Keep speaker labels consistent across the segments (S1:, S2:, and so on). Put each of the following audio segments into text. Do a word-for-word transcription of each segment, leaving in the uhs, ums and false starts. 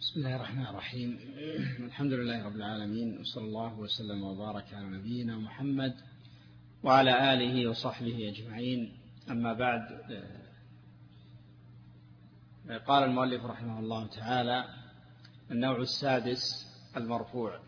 S1: بسم الله الرحمن الرحيم. الحمد لله رب العالمين، وصلى الله وسلم وبارك على نبينا محمد وعلى آله وصحبه أجمعين. أما بعد، قال المؤلف رحمه الله تعالى: النوع السادس المرفوع،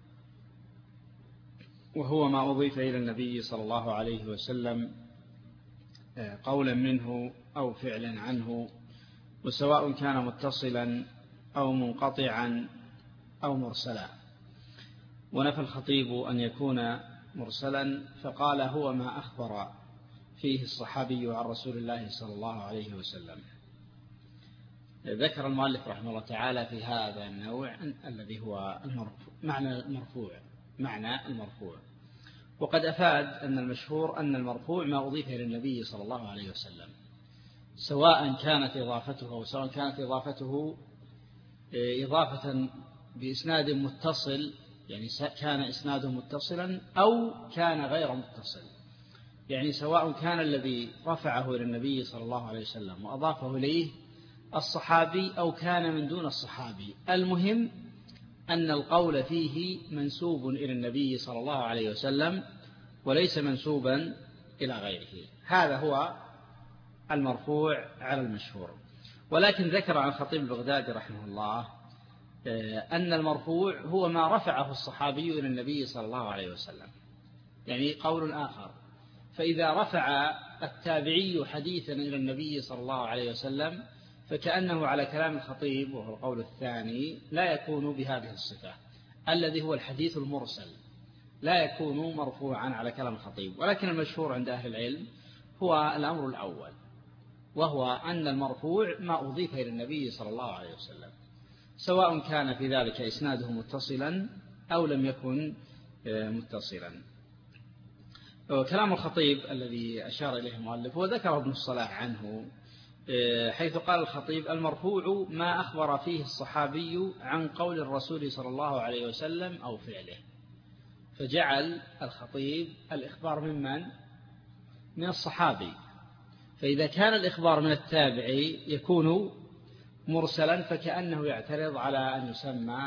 S1: وهو ما أضيف إلى النبي صلى الله عليه وسلم قولا منه أو فعلا عنه، وسواء كان متصلا أو منقطعا أو مرسلا. ونفى الخطيب أن يكون مرسلا، فقال: هو ما أخبر فيه الصحابي عن رسول الله صلى الله عليه وسلم. ذكر المؤلف رحمه الله تعالى في هذا النوع الذي هو المرفوع، معنى المرفوع معنى المرفوع وقد أفاد أن المشهور أن المرفوع ما أضيف إلى النبي صلى الله عليه وسلم، سواء كانت إضافته أو سواء كانت إضافته إضافة بإسناد متصل، يعني كان إسناده متصلا أو كان غير متصل، يعني سواء كان الذي رفعه إلى النبي صلى الله عليه وسلم وأضافه إليه الصحابي أو كان من دون الصحابي. المهم أن القول فيه منسوب إلى النبي صلى الله عليه وسلم وليس منسوبا إلى غيره. هذا هو المرفوع على المشهور. ولكن ذكر عن الخطيب البغدادي رحمه الله أن المرفوع هو ما رفعه الصحابي إلى النبي صلى الله عليه وسلم، يعني قول آخر. فإذا رفع التابعي حديثا إلى النبي صلى الله عليه وسلم فكأنه على كلام الخطيب، وهو القول الثاني، لا يكون بهذه الصفة الذي هو الحديث المرسل، لا يكون مرفوعا على كلام الخطيب. ولكن المشهور عند أهل العلم هو الأمر الأول، وهو أن المرفوع ما أضيف إلى النبي صلى الله عليه وسلم، سواء كان في ذلك إسناده متصلا أو لم يكن متصلا. كلام الخطيب الذي أشار إليه المؤلف وذكر ابن الصلاح عنه، حيث قال الخطيب: المرفوع ما أخبر فيه الصحابي عن قول الرسول صلى الله عليه وسلم أو فعله. فجعل الخطيب الإخبار ممن؟ من الصحابي. فإذا كان الإخبار من التابعي يكون مرسلا، فكأنه يعترض على أن يسمى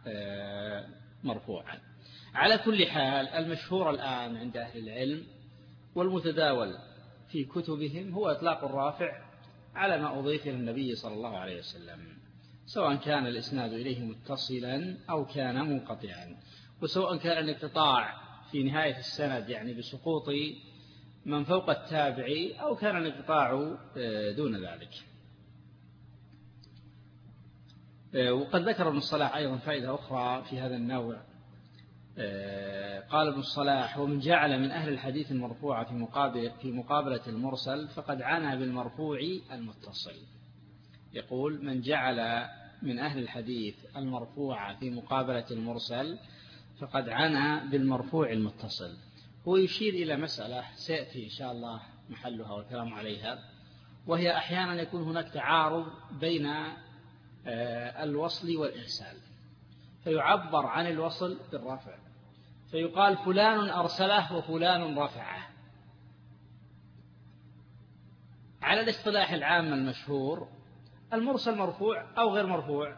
S1: مرفوعا. على كل حال، المشهور الآن عند أهل العلم والمتداول في كتبهم هو إطلاق الرافع على ما أضيف إلى النبي صلى الله عليه وسلم، سواء كان الإسناد إليه متصلا أو كان منقطعا، وسواء كان الانقطاع في نهاية السند يعني بسقوط من فوق التابعي أو كان الانقطاع دون ذلك. وقد ذكر ابن الصلاح أيضا فائدة أخرى في هذا النوع. قال ابن الصلاح: ومن جعل من أهل الحديث المرفوع في مقابل في مقابلة المرسل فقد عنى بالمرفوع المتصل. يقول: من جعل من أهل الحديث المرفوع في مقابلة المرسل فقد عنى بالمرفوع المتصل. هو يشير إلى مسألة سيأتي إن شاء الله محلها والكلام عليها، وهي أحيانا يكون هناك تعارض بين الوصل والإرسال، فيعبر عن الوصل بالرفع، فيقال فلان أرسله وفلان رفعه. على الاصطلاح العام المشهور المرسل مرفوع أو غير مرفوع؟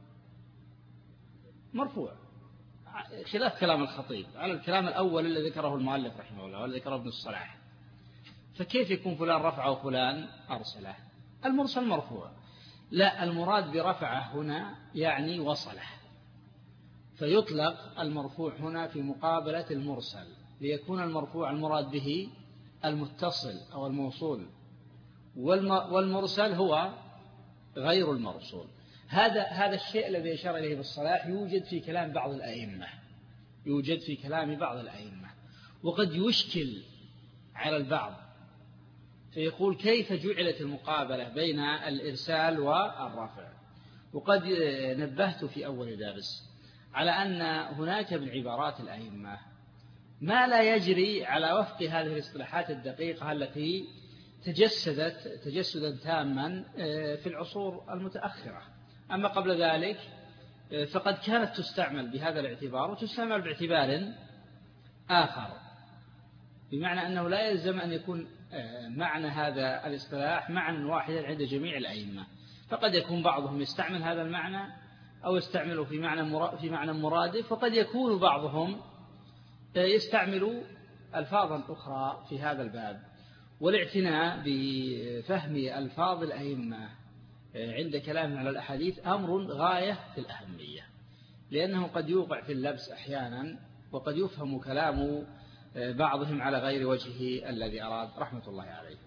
S1: مرفوع، خلاف كلام الخطيب على الكلام الأول الذي ذكره المؤلف رحمه الله والذي ذكره ابن الصلاح. فكيف يكون فلان رفعه وفلان أرسله؟ المرسل مرفوع. لا، المراد برفعه هنا يعني وصله، فيطلق المرفوع هنا في مقابلة المرسل، ليكون المرفوع المراد به المتصل أو الموصول، والمرسل هو غير المرسول. هذا هذا الشيء الذي أشار إليه بالصلاح يوجد في كلام بعض الأئمة يوجد في كلام بعض الأئمة وقد يشكل على البعض، فيقول: كيف جعلت المقابلة بين الإرسال والرفع؟ وقد نبهت في أول درس على أن هناك من عبارات الأئمة ما لا يجري على وفق هذه الاصطلاحات الدقيقة التي تجسدت تجسدا تاما في العصور المتأخرة. أما قبل ذلك فقد كانت تستعمل بهذا الاعتبار وتستعمل باعتبار آخر، بمعنى أنه لا يلزم أن يكون معنى هذا الاصطلاح معنى واحدا عند جميع الأئمة، فقد يكون بعضهم يستعمل هذا المعنى أو يستعمله في معنى في معنى مرادف، وقد يكون بعضهم يستعمل ألفاظا أخرى في هذا الباب. والاعتناء بفهم ألفاظ الأئمة عند كلام على الأحاديث أمر غاية في الأهمية، لأنه قد يوقع في اللبس أحيانا، وقد يفهم كلام بعضهم على غير وجهه الذي أراد رحمة الله عليهم.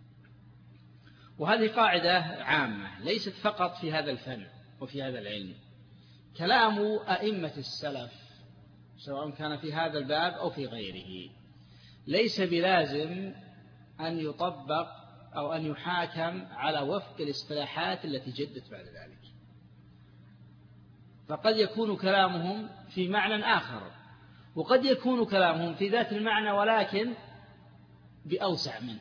S1: وهذه قاعدة عامة ليست فقط في هذا الفن وفي هذا العلم. كلام أئمة السلف سواء كان في هذا الباب أو في غيره ليس بلازم أن يطبق أو أن يحاكم على وفق الاصطلاحات التي جدت بعد ذلك، فقد يكون كلامهم في معنى آخر، وقد يكون كلامهم في ذات المعنى ولكن بأوسع منه،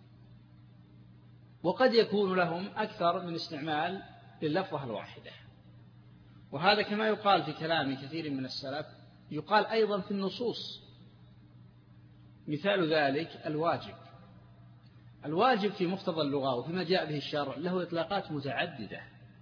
S1: وقد يكون لهم أكثر من استعمال لللفظة الواحدة. وهذا كما يقال في كلام كثير من السلف يقال أيضا في النصوص. مثال ذلك الواجب. الواجب في مقتضى اللغة وفيما جاء به الشرع له إطلاقات متعددة،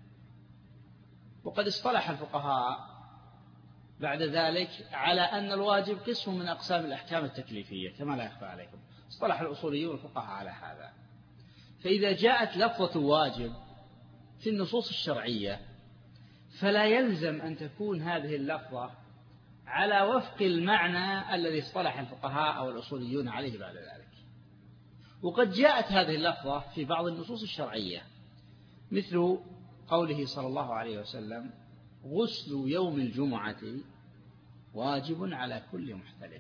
S1: وقد اصطلح الفقهاء بعد ذلك على أن الواجب قسم من أقسام الأحكام التكليفية كما لا يخفى عليكم. اصطلح الأصوليون والفقهاء على هذا. فإذا جاءت لفظة واجب في النصوص الشرعية فلا يلزم أن تكون هذه اللفظة على وفق المعنى الذي اصطلح الفقهاء أو الأصوليون عليه بعد ذلك. وقد جاءت هذه اللفظة في بعض النصوص الشرعية مثل قوله صلى الله عليه وسلم: غسل يوم الجمعة واجب على كل محتلم.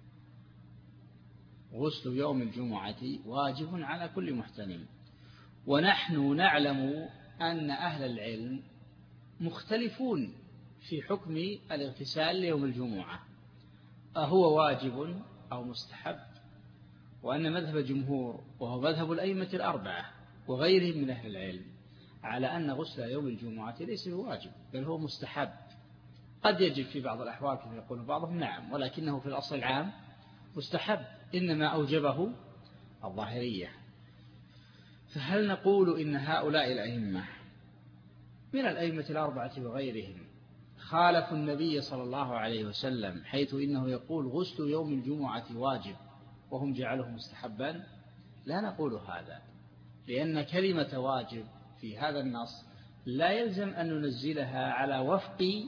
S1: غسل يوم الجمعة واجب على كل محتلم. ونحن نعلم أن أهل العلم مختلفون في حكم الاغتسال ليوم الجمعة، أهو واجب أو مستحب؟ وأن مذهب الجمهور وهو مذهب الأئمة الأربعة وغيرهم من أهل العلم على أن غسل يوم الجمعة ليس واجب بل هو مستحب. قد يجب في بعض الأحوال كما يقول بعضهم نعم، ولكنه في الأصل العام مستحب، إنما أوجبه الظاهرية. فهل نقول إن هؤلاء الأئمة من الأئمة الأربعة وغيرهم خالفوا النبي صلى الله عليه وسلم حيث إنه يقول غسل يوم الجمعة واجب وهم جعله مستحبا؟ لا نقول هذا، لأن كلمة واجب في هذا النص لا يلزم أن ننزلها على وفق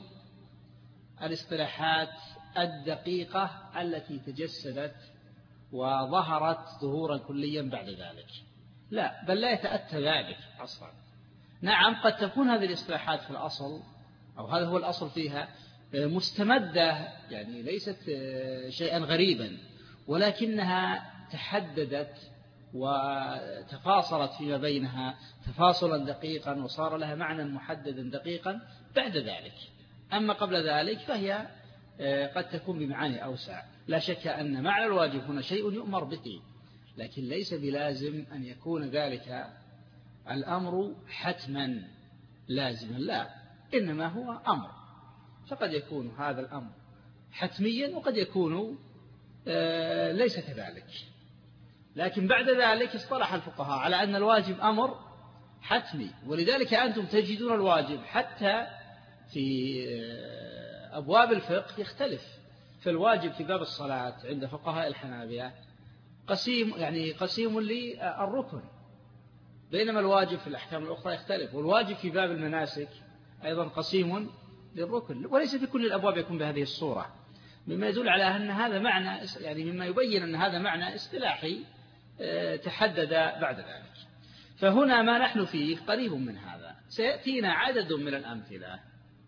S1: الاصطلاحات الدقيقة التي تجسدت وظهرت ظهورا كليا بعد ذلك. لا، بل لا يتأتى ذلك أصلا. نعم قد تكون هذه الاصطلاحات في الأصل أو هذا هو الأصل فيها مستمدة، يعني ليست شيئا غريبا، ولكنها تحددت وتفاصلت فيما بينها تفاصلا دقيقا وصار لها معنى محددا دقيقا بعد ذلك. أما قبل ذلك فهي قد تكون بمعاني أوسع. لا شك أن معنى الواجب هنا شيء يؤمر به، لكن ليس بلازم أن يكون ذلك الأمر حتما لازما، لا، إنما هو أمر، فقد يكون هذا الأمر حتميا وقد يكون ليس كذلك. لكن بعد ذلك اصطلح الفقهاء على أن الواجب أمر حتمي، ولذلك أنتم تجدون الواجب حتى في أبواب الفقه يختلف. فالواجب في باب الصلاة عند فقهاء الحنابلة قسيم، يعني قسيم للركن، بينما الواجب في الأحكام الأخرى يختلف. والواجب في باب المناسك أيضا قسيم للركن، وليس في كل الأبواب يكون بهذه الصورة، مما يدل على أن هذا معنى، يعني مما يبين أن هذا معنى اصطلاحي تحدد بعد ذلك. فهنا ما نحن فيه قريب من هذا. سيأتينا عدد من الأمثلة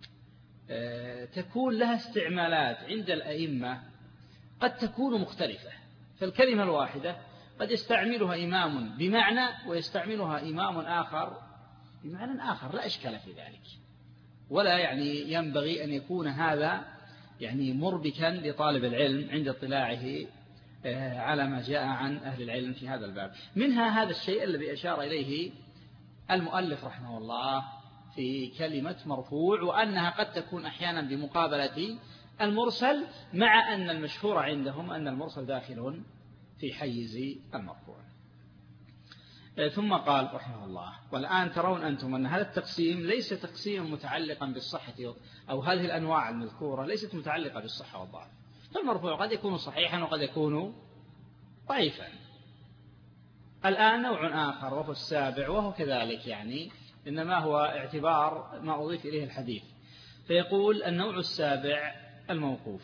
S1: تكون لها استعمالات عند الأئمة قد تكون مختلفة. فالكلمة الواحدة قد يستعملها إمام بمعنى ويستعملها إمام آخر بمعنى آخر، لا إشكال في ذلك، ولا يعني ينبغي أن يكون هذا يعني مربكا لطالب العلم عند اطلاعه على ما جاء عن أهل العلم في هذا الباب. منها هذا الشيء الذي أشار إليه المؤلف رحمه الله في كلمة مرفوع، وأنها قد تكون أحيانا بمقابلة المرسل، مع أن المشهور عندهم أن المرسل داخل في حيز المرفوع. ثم قال رحمه الله: والآن ترون أنتم أن هذا التقسيم ليس تقسيما متعلقا بالصحة، أو هذه الأنواع المذكورة ليست متعلقة بالصحة والضعف، فالمرفوع قد يكون صحيحا وقد يكون ضعيفا. الآن نوع آخر وهو السابع، وهو كذلك يعني إنما هو اعتبار ما أضيف إليه الحديث، فيقول: النوع السابع الموقوف،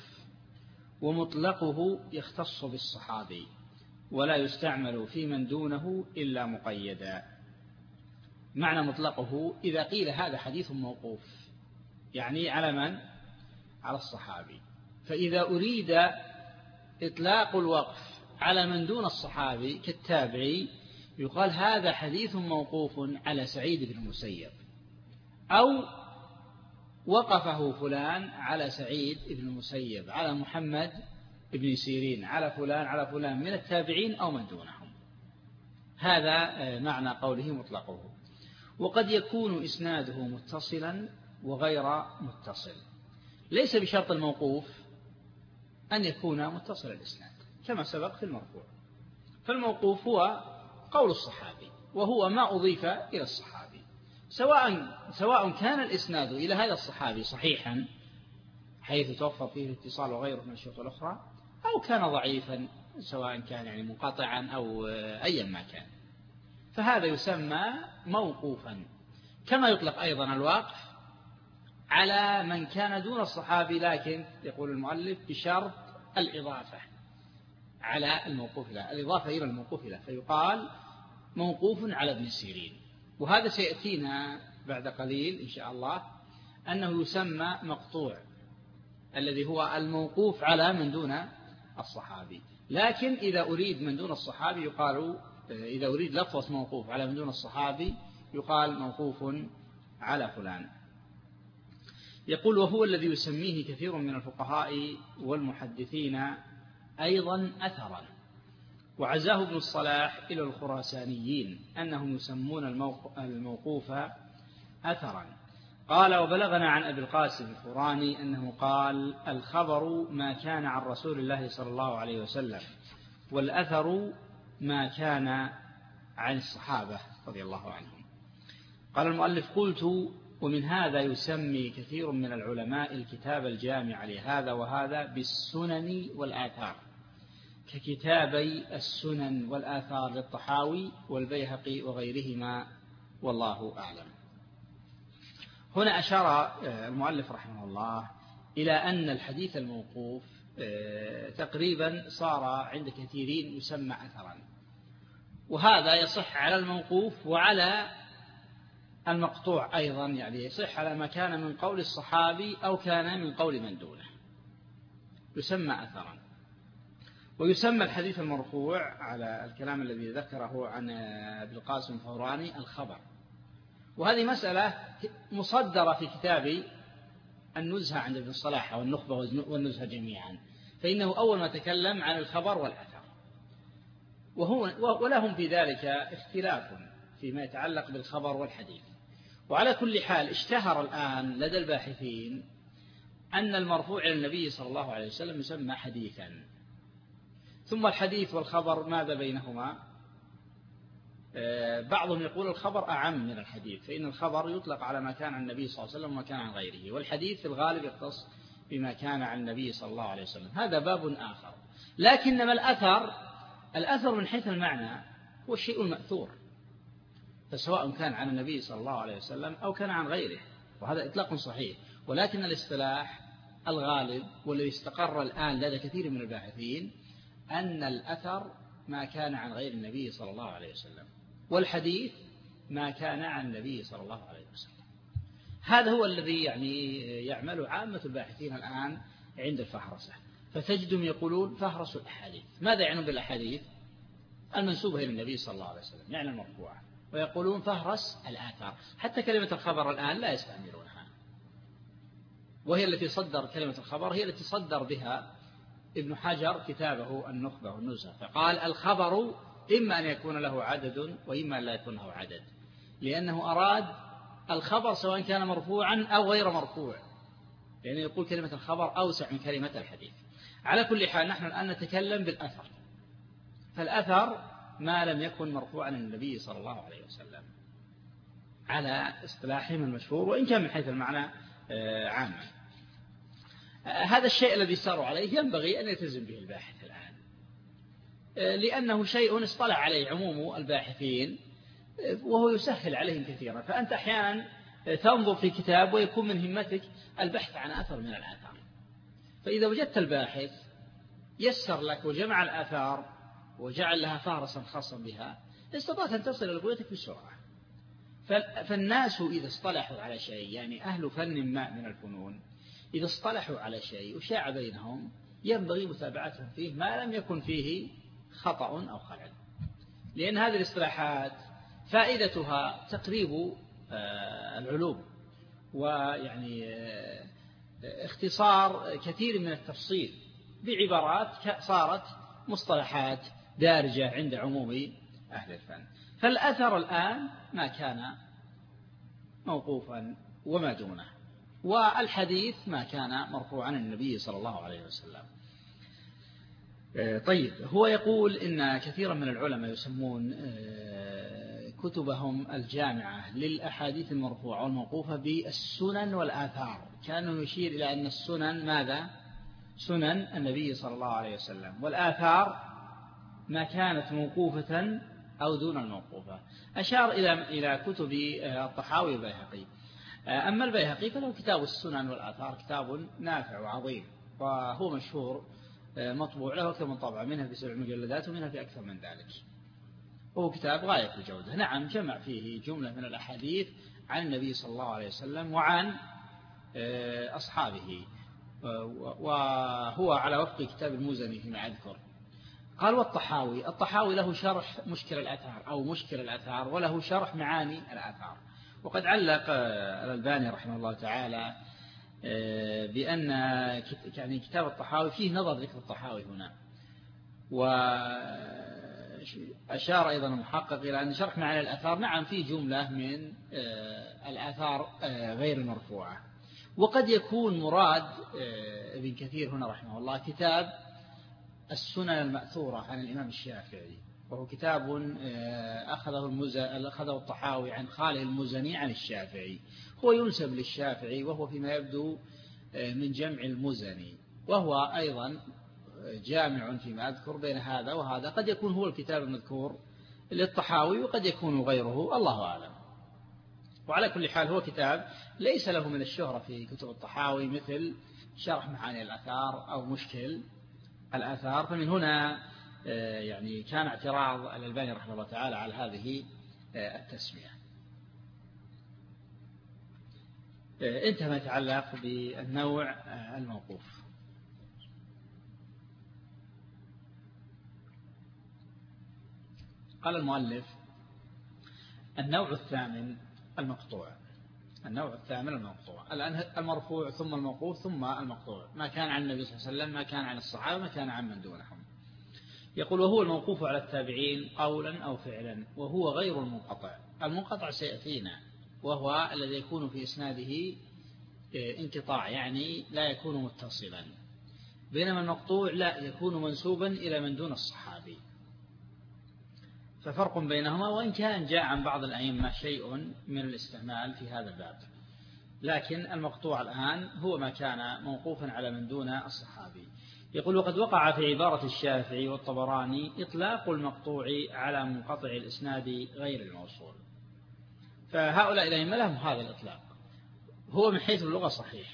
S1: ومطلقه يختص بالصحابي ولا يستعمل في من دونه إلا مقيدا. معنى مطلقه: إذا قيل هذا حديث موقوف يعني على من؟ على الصحابي. فإذا أريد إطلاق الوقف على من دون الصحابي كالتابعي يقال هذا حديث موقوف على سعيد بن المسيب، أو وقفه فلان على سعيد بن المسيب، على محمد ابن سيرين، على فلان على فلان من التابعين أو من دونهم. هذا معنى قوله مطلقه. وقد يكون إسناده متصلا وغير متصل، ليس بشرط الموقوف أن يكون متصل الإسناد كما سبق في المرفوع. فالموقوف هو قول الصحابي، وهو ما أضيف إلى الصحابي، سواء سواء كان الإسناد إلى هذا الصحابي صحيحا حيث توفر فيه الاتصال وغيره من الشروط الأخرى، أو كان ضعيفا سواء كان يعني منقطعا أو أيا ما كان، فهذا يسمى موقوفا. كما يطلق أيضا الوقف على من كان دون الصحابي، لكن يقول المؤلف بشرط الإضافة على الموقوف له، الإضافة إلى الموقوف له، فيقال موقوف على ابن سيرين. وهذا سيأتينا بعد قليل إن شاء الله أنه يسمى مقطوع، الذي هو الموقوف على من دون الصحابي. لكن إذا أريد من دون الصحابي يقال، إذا أريد لفظة موقوف على من دون الصحابي يقال موقوف على فلان. يقول: وهو الذي يسميه كثير من الفقهاء والمحدثين أيضا أثرا، وعزاه ابن الصلاح إلى الخراسانيين أنهم يسمون الموقوف أثرا. قال: وبلغنا عن أبي القاسم الفراني أنه قال: الخبر ما كان عن رسول الله صلى الله عليه وسلم، والأثر ما كان عن الصحابة رضي الله عنهم. قال المؤلف: قلت: ومن هذا يسمي كثير من العلماء الكتاب الجامع لهذا وهذا بالسنن والآثار، ككتابي السنن والآثار للطحاوي والبيهقي وغيرهما، والله أعلم. هنا أشار المؤلف رحمه الله إلى أن الحديث الموقوف تقريبا صار عند كثيرين يسمى أثرا، وهذا يصح على الموقوف وعلى المقطوع أيضا، يعني يصح على ما كان من قول الصحابي أو كان من قول من دونه يسمى أثرا. ويسمى الحديث المرفوع على الكلام الذي ذكره عن ابن القاسم الفوراني الخبر. وهذه مسألة مصدرة في كتاب النزهة عند ابن الصلاح والنخبة والنزهة جميعا، فإنه أول ما تكلم عن الخبر والأثر، وهو ولهم في ذلك اختلاف فيما يتعلق بالخبر والحديث. وعلى كل حال اشتهر الآن لدى الباحثين أن المرفوع إلى النبي صلى الله عليه وسلم يسمى حديثا. ثم الحديث والخبر ماذا بينهما؟ بعضهم يقول الخبر أعم من الحديث، فإن الخبر يطلق على ما كان عن النبي صلى الله عليه وسلم وما كان عن غيره، والحديث في الغالب يختص بما كان عن النبي صلى الله عليه وسلم. هذا باب آخر. لكنما الأثر الأثر من حيث المعنى هو الشيء المأثور، فسواء كان عن النبي صلى الله عليه وسلم أو كان عن غيره، وهذا إطلاق صحيح. ولكن الاصطلاح الغالب والذي استقر الآن لدى كثير من الباحثين أن الأثر ما كان عن غير النبي صلى الله عليه وسلم، والحديث ما كان عن النبي صلى الله عليه وسلم. هذا هو الذي يعني يعمل عامة الباحثين الآن عند الفهرسة، فتجدهم يقولون فهرس الأحاديث. ماذا يعنون بالأحاديث؟ المنسوبة إلى النبي صلى الله عليه وسلم، يعني المرفوعة. ويقولون فهرس الآثار. حتى كلمة الخبر الآن لا يستعملونها، وهي التي صدر كلمة الخبر، هي التي صدر بها ابن حجر كتابه النخبة والنزهة، فقال الخبر إما أن يكون له عدد وإما أن لا يكون له عدد، لأنه أراد الخبر سواء كان مرفوعا أو غير مرفوع، لأنه يقول كلمة الخبر أوسع من كلمة الحديث. على كل حال نحن الآن نتكلم بالأثر، فالأثر ما لم يكن مرفوعا عن النبي صلى الله عليه وسلم على اصطلاحهم المشهور، وإن كان من حيث المعنى عاما. هذا الشيء الذي ساروا عليه ينبغي أن يلتزم به الباحث الآن، لأنه شيء اصطلح عليه عموم الباحثين وهو يسهل عليهم كثيرا. فأنت أحيانا تنظر في كتاب ويكون من همتك البحث عن أثر من الآثار، فإذا وجدت الباحث يسر لك وجمع الآثار وجعل لها فهرسا خاصا بها، استطعت أن تصل إلى قوتك بسرعة. فالناس إذا اصطلحوا على شيء، يعني أهل فن ما من الفنون إذا اصطلحوا على شيء وشاع بينهم ينبغي متابعتهم فيه ما لم يكن فيه خطأ أو خلل، لأن هذه الاصطلاحات فائدتها تقريب العلوم، ويعني اختصار كثير من التفصيل بعبارات صارت مصطلحات دارجة عند عموم أهل الفن. فالأثر الآن ما كان موقوفا وما دونه، والحديث ما كان مرفوعا عن النبي صلى الله عليه وسلم. طيب، هو يقول إن كثيرا من العلماء يسمون كتبهم الجامعة للأحاديث المرفوعة والموقوفة بالسنن والآثار، كانه يشير إلى أن السنن ماذا؟ سنن النبي صلى الله عليه وسلم، والآثار ما كانت موقوفة أو دون الموقوفة. أشار إلى إلى كتب الطحاوي والبيهقي. أما البيهقي فله كتاب السنن والآثار، كتاب نافع وعظيم، وهو مشهور مطبوع له أكثر من طبعة، منها في سبع مجلدات ومنها في أكثر من ذلك، وهو كتاب غاية الجودة. نعم، جمع فيه جملة من الأحاديث عن النبي صلى الله عليه وسلم وعن أصحابه، وهو على وفق كتاب المزني فيما أذكر. قال والطحاوي، الطحاوي له شرح مشكل الآثار أو مشكل الآثار، وله شرح معاني الآثار. وقد علق الألباني رحمه الله تعالى بأن يعني كتاب الطحاوي فيه نظر ذكر الطحاوي هنا، وأشار أيضا المحقق إلى أن شرح معاني الآثار نعم فيه جملة من الآثار غير المرفوعة. وقد يكون مراد ابن كثير هنا رحمه الله كتاب السنن المأثورة عن الإمام الشافعي، وهو كتاب أخذه المزني أخذه الطحاوي عن خاله المزني عن الشافعي، هو ينسب للشافعي، وهو فيما يبدو من جمع المزني، وهو أيضا جامع فيما أذكر بين هذا وهذا. قد يكون هو الكتاب المذكور للطحاوي وقد يكون غيره، الله أعلم. وعلى كل حال هو كتاب ليس له من الشهرة في كتب الطحاوي مثل شرح معاني الآثار أو مشكل الآثار. فمن هنا يعني كان اعتراض الألباني رحمه الله تعالى على هذه التسمية. انتهى ما يتعلق بالنوع الموقوف. قال المؤلف النوع الثامن المقطوع. النوع الثامن المقطوع، الآن المرفوع ثم الموقوف ثم المقطوع، ما كان عن النبي صلى الله عليه وسلم، ما كان عن الصحابة، ما كان عن من دونهم. يقول وهو الموقوف على التابعين قولا أو فعلا، وهو غير المنقطع. المنقطع سيأتينا، وهو الذي يكون في إسناده انقطاع، يعني لا يكون متصلا، بينما المقطوع لا يكون منسوبا إلى من دون الصحابي. ففرق بينهما، وإن كان جاء عن بعض الأئمة شيء من الاستعمال في هذا الباب، لكن المقطوع الآن هو ما كان موقوفا على من دون الصحابي. يقول وقد وقع في عبارة الشافعي والطبراني إطلاق المقطوع على منقطع الإسناد غير الموصول، فهؤلاء الأئمة لهم هذا الإطلاق، هو من حيث اللغة صحيح.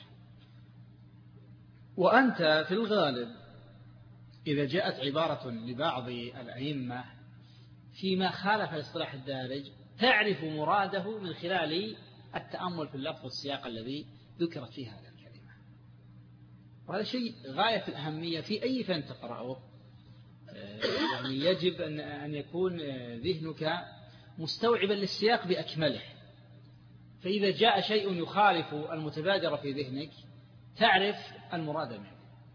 S1: وأنت في الغالب إذا جاءت عبارة لبعض الأئمة فيما خالف الاصطلاح الدارج تعرف مراده من خلال التأمل في اللفظ والسياق الذي ذكرت فيه هذه الكلمة، وهذا شيء غاية الأهمية في أي فن تقرأه. يعني يجب أن يكون ذهنك مستوعبا للسياق بأكمله، فإذا جاء شيء يخالف المتبادر في ذهنك تعرف المراد منه،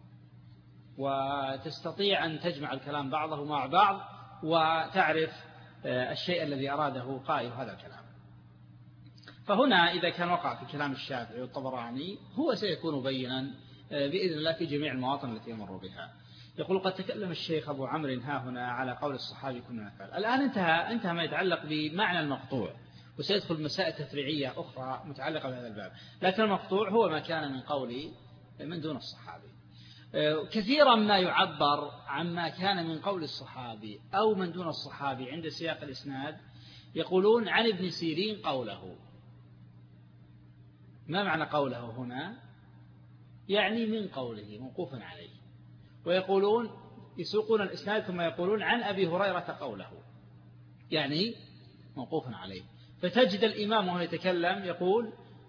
S1: وتستطيع أن تجمع الكلام بعضه مع بعض وتعرف الشيء الذي أراده قائل هذا الكلام. فهنا إذا كان وقع في كلام الشافعي والطبراني هو سيكون بينا بإذن الله في جميع المواطن التي يمر بها. يقول قد تكلم الشيخ أبو عمرو ها هنا على قول الصحابي كنا نفعل. الآن انتهى انتهى ما يتعلق بمعنى المقطوع، وسيدخل مسائل تفريعية أخرى متعلقة بهذا الباب، لكن المقطوع هو ما كان من قول من دون الصحابي. كثيرا ما يعبر عما كان من قول الصحابي أو من دون الصحابي عند سياق الإسناد، يقولون عن ابن سيرين قوله. ما معنى قوله هنا؟ يعني من قوله موقوفا عليه. ويقولون يسوقون الإسناد ثم يقولون عن أبي هريرة قوله، يعني موقوفا عليه. فتجد الإمام وهو يتكلم يقول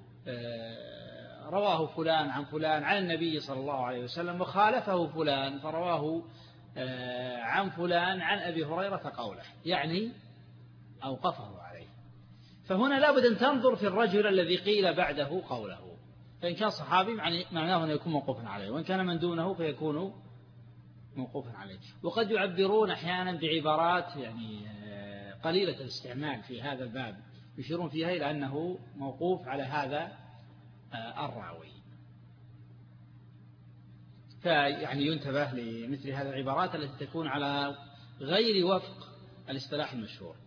S1: رواه فلان عن فلان عن النبي صلى الله عليه وسلم، وخالفه فلان فرواه عن فلان عن أبي هريرة قوله، يعني أوقفه عليه. فهنا لابد أن تنظر في الرجل الذي قيل بعده قوله، فإن كان صحابي معناه أنه يكون موقوفا عليه، وإن كان من دونه فيكون موقوفا عليه. وقد يعبرون أحيانا بعبارات يعني قليلة الاستعمال في هذا الباب، يشيرون فيها إلى أنه موقوف على هذا الراوي. فيعني ينتبه لمثل هذه العبارات التي تكون على غير وفق الاصطلاح المشهور.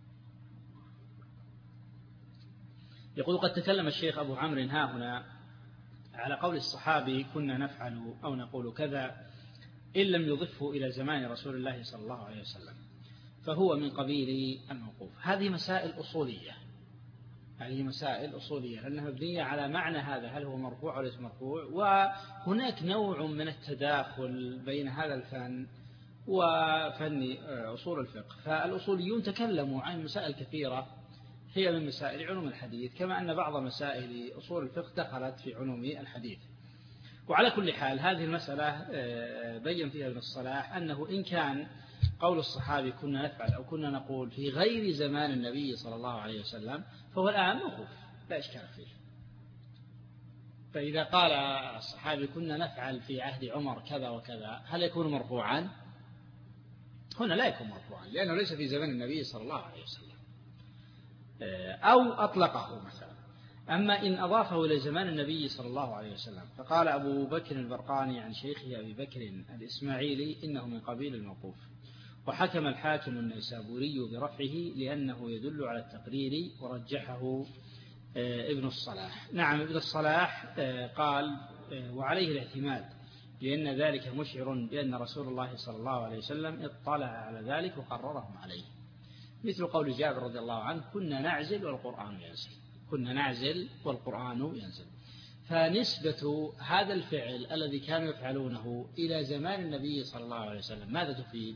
S1: يقول قد تكلم الشيخ أبو عمرو ها هنا على قول الصحابي كنا نفعل أو نقول كذا إن لم يضفه إلى زمان رسول الله صلى الله عليه وسلم، فهو من قبيل الموقوف. هذه مسائل أصولية، هذه مسائل أصولية لأنها مبنية على معنى هذا، هل هو مرفوع أو ليس مرفوع. وهناك نوع من التداخل بين هذا الفن وفن أصول الفقه. فالأصوليون تكلموا عن مسائل كثيرة هي من مسائل علوم الحديث، كما أن بعض مسائل أصول الفقه دخلت في علوم الحديث. وعلى كل حال هذه المسألة بين فيها ابن الصلاح أنه إن كان قول الصحابي كنا نفعل أو كنا نقول في غير زمان النبي صلى الله عليه وسلم فهو الآن موقوف لا إشكال فيه. فإذا قال الصحابي كنا نفعل في عهد عمر كذا وكذا، هل يكون مرفوعا؟ هنا لا يكون مرفوعا لأنه ليس في زمان النبي صلى الله عليه وسلم، أو أطلقه مثلا. أما إن أضافه إلى زمان النبي صلى الله عليه وسلم فقال أبو بكر البرقاني عن شيخه أبي بكر الإسماعيلي إنه من قبيل الموقوف. وحكم الحاكم النيسابوري برفعه لأنه يدل على التقرير، ورجحه ابن الصلاح. نعم ابن الصلاح قال وعليه الاعتماد، لأن ذلك مشعر بأن رسول الله صلى الله عليه وسلم اطلع على ذلك وقررهم عليه، مثل قول جابر رضي الله عنه كنا نعزل والقرآن ينزل، كنا نعزل والقرآن ينزل. فنسبة هذا الفعل الذي كانوا يفعلونه إلى زمان النبي صلى الله عليه وسلم ماذا تفيد؟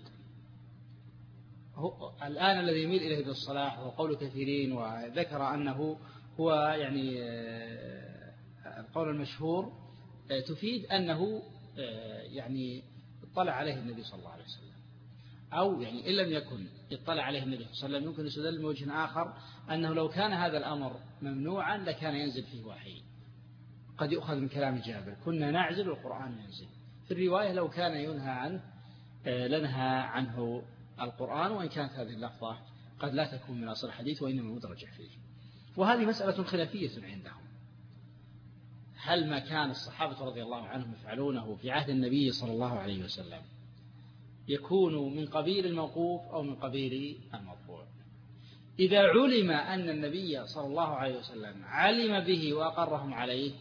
S1: الآن الذي يميل إليه ابن الصلاح وقول كثيرين وذكر أنه هو يعني القول المشهور، تفيد أنه يعني اطلع عليه النبي صلى الله عليه وسلم، أو يعني إن لم يكن اطلع عليه النبي صلى الله عليه وسلم يمكن يستدل من وجه آخر أنه لو كان هذا الأمر ممنوعا لكان ينزل فيه وحي. قد يؤخذ من كلام جابر كنا نعزل والقرآن ينزل، في الرواية لو كان ينهى عنه لنهى عنه القرآن، وإن كانت هذه اللفظة قد لا تكون من أصل الحديث وإنما مدرجة فيه. وهذه مسألة خلافية عندهم، هل ما كان الصحابة رضي الله عنهم يفعلونه في عهد النبي صلى الله عليه وسلم يكون من قبيل الموقوف أو من قبيل المرفوع؟ إذا علم أن النبي صلى الله عليه وسلم علم به وأقرهم عليه،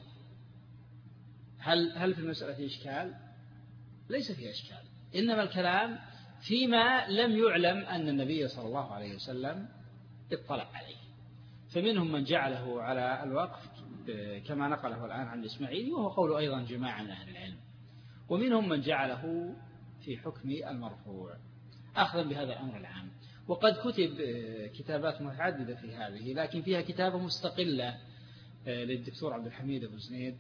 S1: هل هل في المسألة إشكال؟ ليس فيه إشكال، إنما الكلام فيما لم يعلم أن النبي صلى الله عليه وسلم اطلع عليه. فمنهم من جعله على الوقف كما نقله الآن عن الإسماعيلي، وهو قول أيضا جماعة من أهل العلم، ومنهم من جعله في حكم المرفوع أخذا بهذا الأمر العام. وقد كتب كتابات متعددة في هذه، لكن فيها كتابة مستقلة للدكتور عبد الحميد أبو زنيد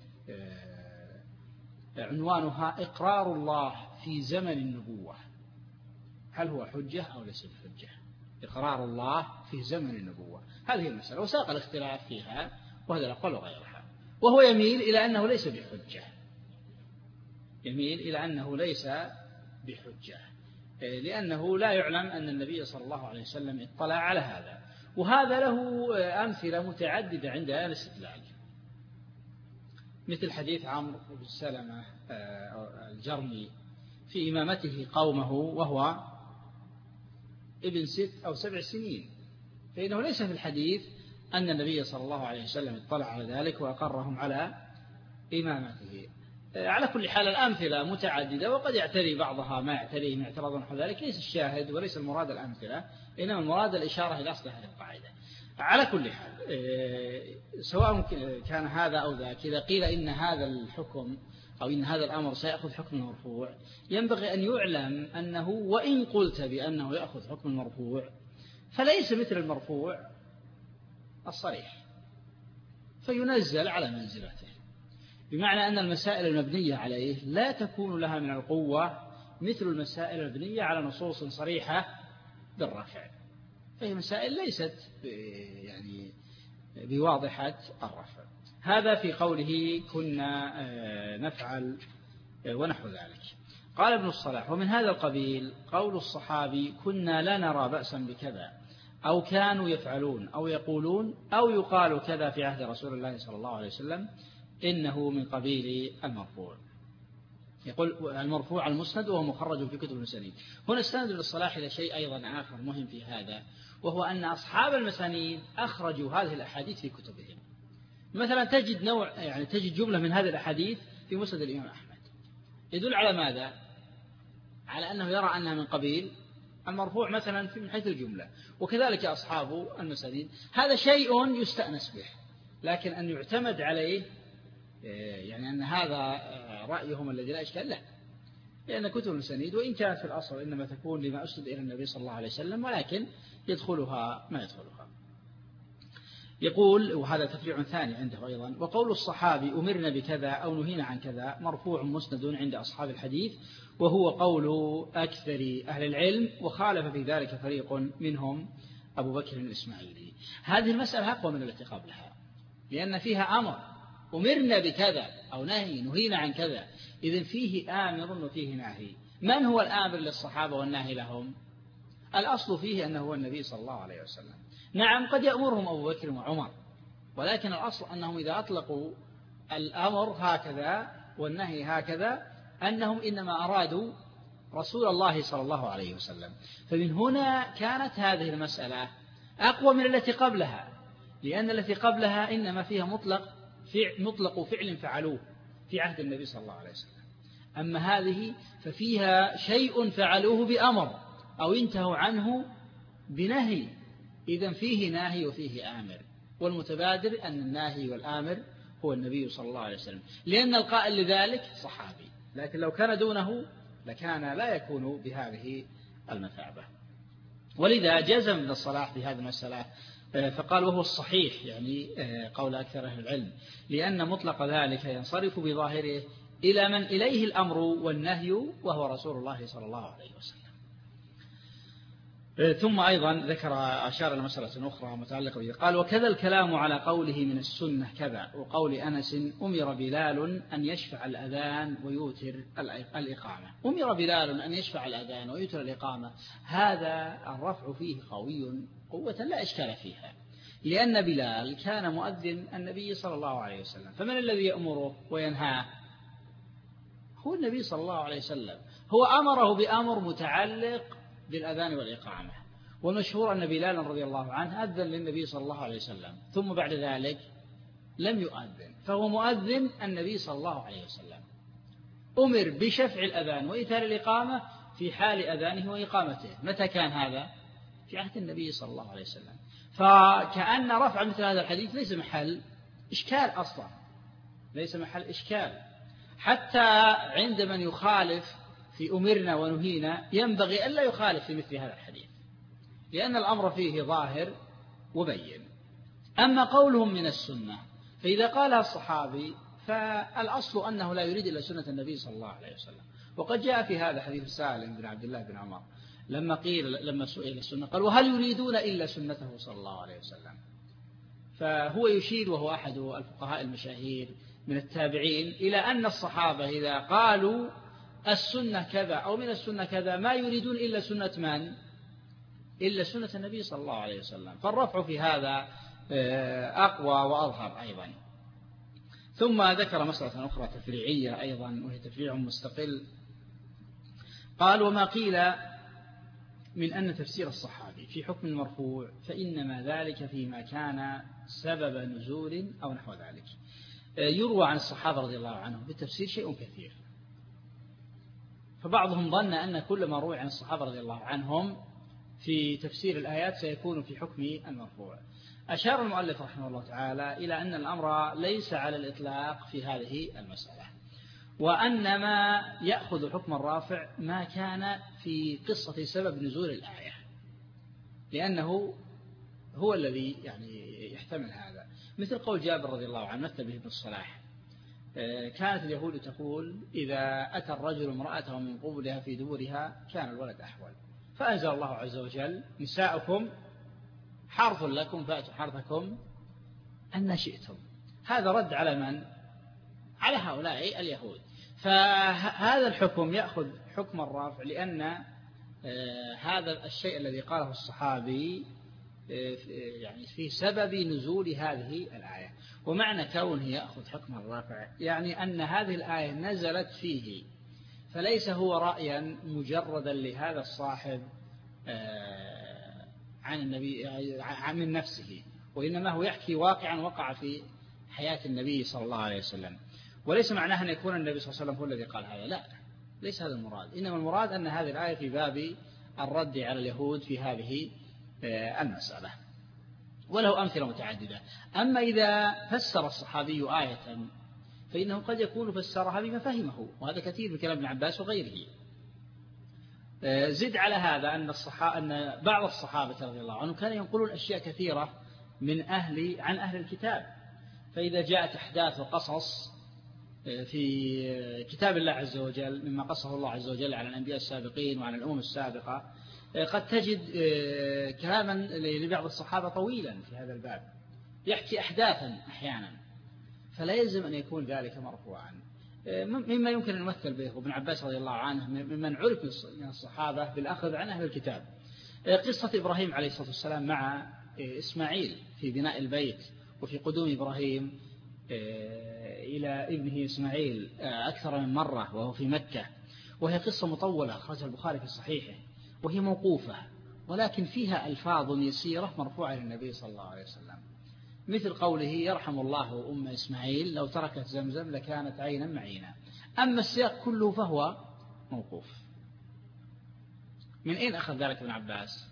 S1: عنوانها إقرار الله في زمن النبوة، هل هو حجة أو ليس بحجة؟ إقرار الله في زمن النبوة، هذه المسألة، وساق الاختلاف فيها وهذا الأقوال وغيرها. وهو يميل إلى أنه ليس بحجة، يميل إلى أنه ليس بحجة لأنه لا يعلم أن النبي صلى الله عليه وسلم اطلع على هذا. وهذا له أمثلة متعددة عند أهل الاستدلال، مثل حديث عمرو بن سلمة الجرمي في إمامته قومه وهو ابن ست أو سبع سنين، فإنه ليس في الحديث أن النبي صلى الله عليه وسلم اطلع على ذلك وأقرهم على إمامته. على كل حال الأمثلة متعددة، وقد يعتري بعضها ما يعتريه من اعتراض نحو ذلك، ليس الشاهد وليس المراد الأمثلة، إنما المراد الإشارة إلى أصل هذه القاعدة. على كل حال سواء كان هذا أو ذاك، إذا قيل إن هذا الحكم أو إن هذا الأمر سيأخذ حكم المرفوع، ينبغي أن يعلم أنه وإن قلت بأنه يأخذ حكم المرفوع فليس مثل المرفوع الصريح، فينزل على منزلته، بمعنى أن المسائل المبنية عليه لا تكون لها من القوة مثل المسائل المبنية على نصوص صريحة بالرفع، فهي مسائل ليست يعني بواضحة الرفع. هذا في قوله كنا نفعل ونحو ذلك. قال ابن الصلاح: ومن هذا القبيل قول الصحابي كنا لا نرى بأسا بكذا، أو كانوا يفعلون أو يقولون أو يقال كذا في عهد رسول الله صلى الله عليه وسلم، إنه من قبيل المرفوع. يقول المرفوع المسند وهو مخرج في كتب المسانيد. هنا استند للصلاح إلى شيء أيضا آخر مهم في هذا، وهو أن أصحاب المسانيد أخرجوا هذه الأحاديث في كتبهم. مثلا تجد نوع يعني تجد جملة من هذه الأحاديث في مسند الإمام أحمد، يدل على ماذا؟ على أنه يرى أنها من قبيل المرفوع مثلا في من حيث الجملة، وكذلك أصحاب المسانيد. هذا شيء يستأنس به، لكن أن يعتمد عليه يعني أن هذا رأيهم الذي لا إشكال له، لأن كتب المسانيد وإن كانت في الأصل إنما تكون لما أسند إلى النبي صلى الله عليه وسلم، ولكن يدخلها ما يدخلها. يقول وهذا تفريع ثاني عنده أيضا: وقول الصحابي أمرنا بكذا أو نهينا عن كذا مرفوع مسند عند أصحاب الحديث، وهو قول أكثر أهل العلم، وخالف في ذلك فريق منهم أبو بكر الإسماعيلي. هذه المسألة أقوى من التي قبلها، لأن فيها أمر أمرنا بكذا أو نهي نهينا عن كذا، إذن فيه آمر وفيه ناهي. من هو الآمر للصحابة والناهي لهم؟ الأصل فيه أنه هو النبي صلى الله عليه وسلم. نعم قد يأمرهم أبو بكر وعمر، ولكن الأصل أنهم إذا أطلقوا الأمر هكذا والنهي هكذا أنهم إنما أرادوا رسول الله صلى الله عليه وسلم. فمن هنا كانت هذه المسألة أقوى من التي قبلها، لأن التي قبلها إنما فيها مطلق فعل مطلق فعل فعلوه في عهد النبي صلى الله عليه وسلم، أما هذه ففيها شيء فعلوه بأمر أو انتهوا عنه بنهي، إذن فيه ناهي وفيه آمر، والمتبادر أن الناهي والآمر هو النبي صلى الله عليه وسلم، لأن القائل لذلك صحابي، لكن لو كان دونه لكان لا يكون بهذه المثابة. ولذا جزم ابن الصلاح بهذه المسألة فقال وهو الصحيح، يعني قول أكثر أهل العلم، لأن مطلق ذلك ينصرف بظاهره إلى من إليه الأمر والنهي وهو رسول الله صلى الله عليه وسلم. ثم أيضا ذكر أشار إلى مسألة أخرى متعلقة به، قال وكذا الكلام على قوله من السنة كذا، وقول أنس أمر بلال أن يشفع الأذان ويوتر الإقامة. أمر بلال أن يشفع الأذان ويوتر الإقامة، هذا الرفع فيه قوي قوة لا إشكال فيها، لأن بلال كان مؤذن النبي صلى الله عليه وسلم، فمن الذي يأمره وينهاه؟ هو النبي صلى الله عليه وسلم، هو أمره بأمر متعلق بالأذان والإقامة، والمشهور أن بلال رضي الله عنه أذن للنبي صلى الله عليه وسلم ثم بعد ذلك لم يؤذن، فهو مؤذن النبي صلى الله عليه وسلم، أمر بشفع الأذان وإيتار الإقامة في حال أذانه وإقامته. متى كان هذا؟ في عهد النبي صلى الله عليه وسلم. فكأن رفع مثل هذا الحديث ليس محل إشكال أصلا، ليس محل إشكال، حتى عند من يخالف في أمرنا ونهينا ينبغي ألا يخالف في مثل هذا الحديث، لأن الأمر فيه ظاهر وبين. أما قولهم من السنة، فإذا قالها الصحابي فالأصل أنه لا يريد إلا سنة النبي صلى الله عليه وسلم. وقد جاء في هذا حديث سالم بن عبد الله بن عمر لما قيل لما سئل السنة قال وهل يريدون إلا سنته صلى الله عليه وسلم؟ فهو يشير وهو أحد الفقهاء المشاهير من التابعين إلى أن الصحابة إذا قالوا السنة كذا أو من السنة كذا ما يريدون إلا سنة من؟ إلا سنة النبي صلى الله عليه وسلم. فالرفع في هذا أقوى وأظهر أيضا. ثم ذكر مسألة أخرى تفريعية أيضا، وهي تفريع مستقل، قال وما قيل من أن تفسير الصحابي في حكم المرفوع فإنما ذلك فيما كان سبب نزول أو نحو ذلك. يروى عن الصحابة رضي الله عنهم بالتفسير شيء كثير، فبعضهم ظن أن كل ما روى عن الصحابة رضي الله عنهم في تفسير الآيات سيكون في حكم المرفوع. أشار المؤلف رحمه الله تعالى إلى أن الأمر ليس على الإطلاق في هذه المسألة، وأن ما يأخذ حكم الرافع ما كان في قصة سبب نزول الآية، لأنه هو الذي يعني يحتمل هذا، مثل قول جابر رضي الله عنه مثل به ابن الصلاح: كانت اليهود تقول إذا أتى الرجل امرأته من قبلها في دبرها كان الولد أحول، فأنزل الله عز وجل: نساؤكم حرث لكم فأتوا حرثكم أن شئتم. هذا رد على من؟ على هؤلاء اليهود. فهذا الحكم يأخذ حكم الرافع، لأن هذا الشيء الذي قاله الصحابي يعني في سبب نزول هذه الآية. ومعنى كونه يأخذ حكم الرافع يعني أن هذه الآية نزلت فيه، فليس هو رأيا مجردا لهذا الصاحب عن النبي من نفسه، وإنما هو يحكي واقعا وقع في حياة النبي صلى الله عليه وسلم. وليس معناه أن يكون النبي صلى الله عليه وسلم هو الذي قال هذا، لا، ليس هذا المراد. إنما المراد أن هذه الآية في باب الرد على اليهود في هذه المسألة، وله أمثلة متعددة. أما إذا فسر الصحابي آية فإنه قد يكون فسرها بما فهمه، وهذا كثير من كلام ابن عباس وغيره. زد على هذا أن الصحابة أن بعض الصحابة رضي الله عنهم كانوا ينقلون أشياء كثيرة من أهل عن أهل الكتاب، فإذا جاءت أحداث وقصص في كتاب الله عز وجل مما قصه الله عز وجل على الأنبياء السابقين وعلى الأمم السابقة، قد تجد كلاما لبعض الصحابة طويلا في هذا الباب يحكي أحداثا أحيانا، فلا يلزم أن يكون ذلك مرفوعا. مما يمكن أن نمثل به ابن عباس رضي الله عنه ممن عرف من الصحابة بالأخذ عن أهل الكتاب قصة إبراهيم عليه الصلاة والسلام مع إسماعيل في بناء البيت، وفي قدوم إبراهيم إلى ابنه إسماعيل أكثر من مرة وهو في مكة، وهي قصة مطولة أخرجها البخاري في صحيحه، وهي موقوفة ولكن فيها ألفاظ يسيرة مرفوعة للنبي صلى الله عليه وسلم، مثل قوله: يرحم الله أم إسماعيل لو تركت زمزم لكانت عينا معينا. أما السياق كله فهو موقوف. من أين أخذ ذلك ابن عباس؟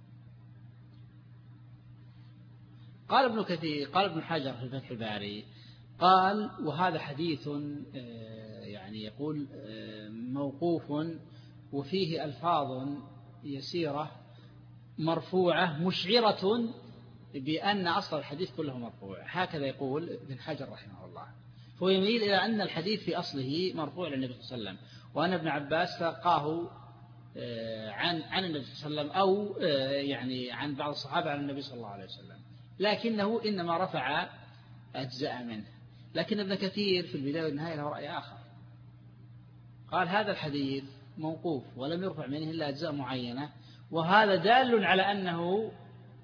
S1: قال ابن كثير قال ابن حجر في فتح الباري قال: وهذا حديث يعني يقول موقوف وفيه ألفاظ يسيرة مرفوعة مشعرة بأن أصل الحديث كله مرفوع. هكذا يقول ابن حجر رحمه الله، فهو يميل إلى أن الحديث في أصله مرفوع للنبي صلى الله عليه وسلم، وأن ابن عباس تلقاه عن عن النبي صلى الله عليه وسلم أو يعني عن بعض الصحابة عن النبي صلى الله عليه وسلم، لكنه إنما رفع أجزاء منه. لكن ابن كثير في البداية والنهاية له رأي آخر، قال: هذا الحديث موقوف ولم يرفع منه إلا أجزاء معينة، وهذا دال على أنه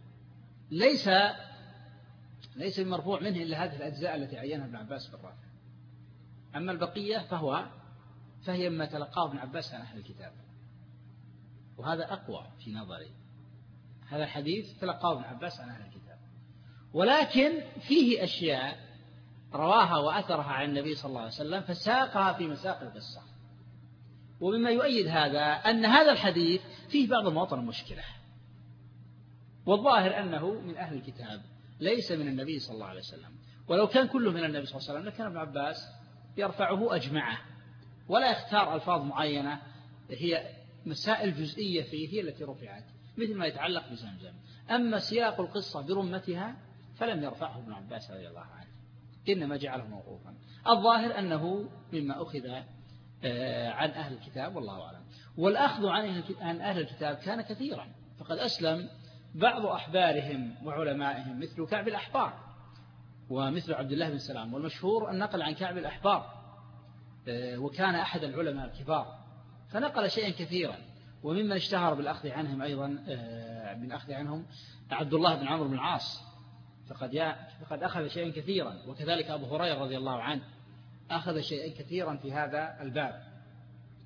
S1: ليس ليس المرفوع منه إلا هذه الأجزاء التي عينها ابن عباس بالرفع، أما البقية فهو فهي ما تلقاه ابن عباس عن أهل الكتاب، وهذا أقوى في نظري. هذا الحديث تلقاه ابن عباس عن أهل الكتاب، ولكن فيه أشياء رواها وأثرها عن النبي صلى الله عليه وسلم فساقها في مساق القصة. ومما يؤيد هذا أن هذا الحديث فيه بعض المواطن المشكلة، والظاهر أنه من أهل الكتاب ليس من النبي صلى الله عليه وسلم، ولو كان كله من النبي صلى الله عليه وسلم لكان ابن عباس يرفعه أجمعه ولا يختار ألفاظ معينة هي مسائل جزئية فيه هي التي رفعت، مثل ما يتعلق بزمزم. أما سياق القصة برمتها فلم يرفعه ابن عباس رضي الله عنه، إنما جعله موقوفا. الظاهر أنه مما أخذ عن أهل الكتاب والله أعلم. والأخذ عن أهل الكتاب كان كثيرا، فقد أسلم بعض أحبارهم وعلمائهم مثل كعب الأحبار ومثل عبد الله بن سلام، والمشهور النقل عن كعب الأحبار، وكان أحد العلماء الكبار فنقل شيئا كثيرا. وممن اشتهر بالأخذ عنهم أيضا بالأخذ عنهم عبد الله بن عمرو بن العاص، فقد فقد أخذ شيئا كثيرا، وكذلك أبو هريرة رضي الله عنه أخذ شيئا كثيرا في هذا الباب.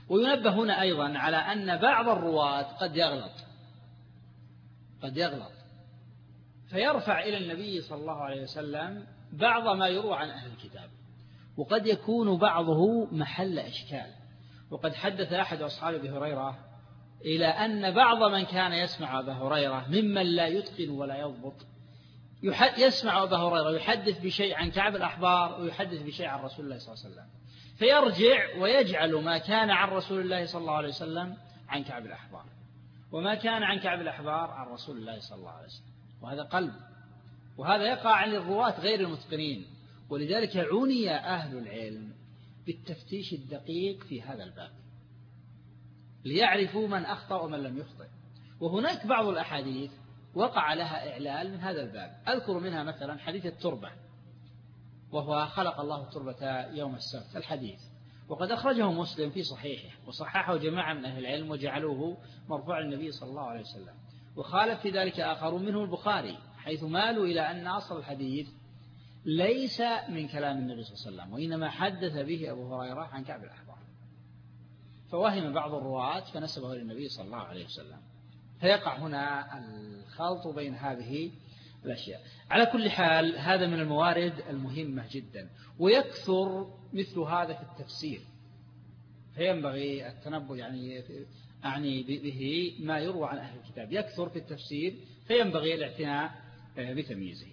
S1: وينبه هنا أيضا على أن بعض الرواة قد يغلط قد يغلط فيرفع إلى النبي صلى الله عليه وسلم بعض ما يروى عن أهل الكتاب، وقد يكون بعضه محل إشكال. وقد حدث أحد أصحاب أبي هريرة إلى أن بعض من كان يسمع أبا هريرة ممن لا يتقن ولا يضبط يسمع أبا هريرة يحدث بشيء عن كعب الأحبار ويحدث بشيء عن رسول الله صلى الله عليه وسلم، فيرجع ويجعل ما كان عن رسول الله صلى الله عليه وسلم عن كعب الأحبار، وما كان عن كعب الأحبار عن رسول الله صلى الله عليه وسلم، وهذا قلب، وهذا يقع عن الرواة غير المتقنين. ولذلك عني أهل العلم بالتفتيش الدقيق في هذا الباب ليعرفوا من أخطأ ومن لم يخطئ. وهناك بعض الأحاديث وقع لها إعلال من هذا الباب، أذكر منها مثلا حديث التربة، وهو خلق الله التربة يوم السبت الحديث، وقد أخرجه مسلم في صحيحه وصححه جماعة من أهل العلم وجعلوه مرفوع النبي صلى الله عليه وسلم. وخالف في ذلك آخرون منهم البخاري، حيث مالوا إلى أن أصل الحديث ليس من كلام النبي صلى الله عليه وسلم، وإنما حدث به أبو هريرة عن كعب الأحبار، فوهم بعض الرواة فنسبه للنبي صلى الله عليه وسلم، فيقع هنا الخلط بين هذه الأشياء. على كل حال هذا من الموارد المهمة جدا، ويكثر مثل هذا في التفسير، فينبغي التنبه يعني أعني به ما يروى عن أهل الكتاب يكثر في التفسير، فينبغي الاعتناء بتمييزه.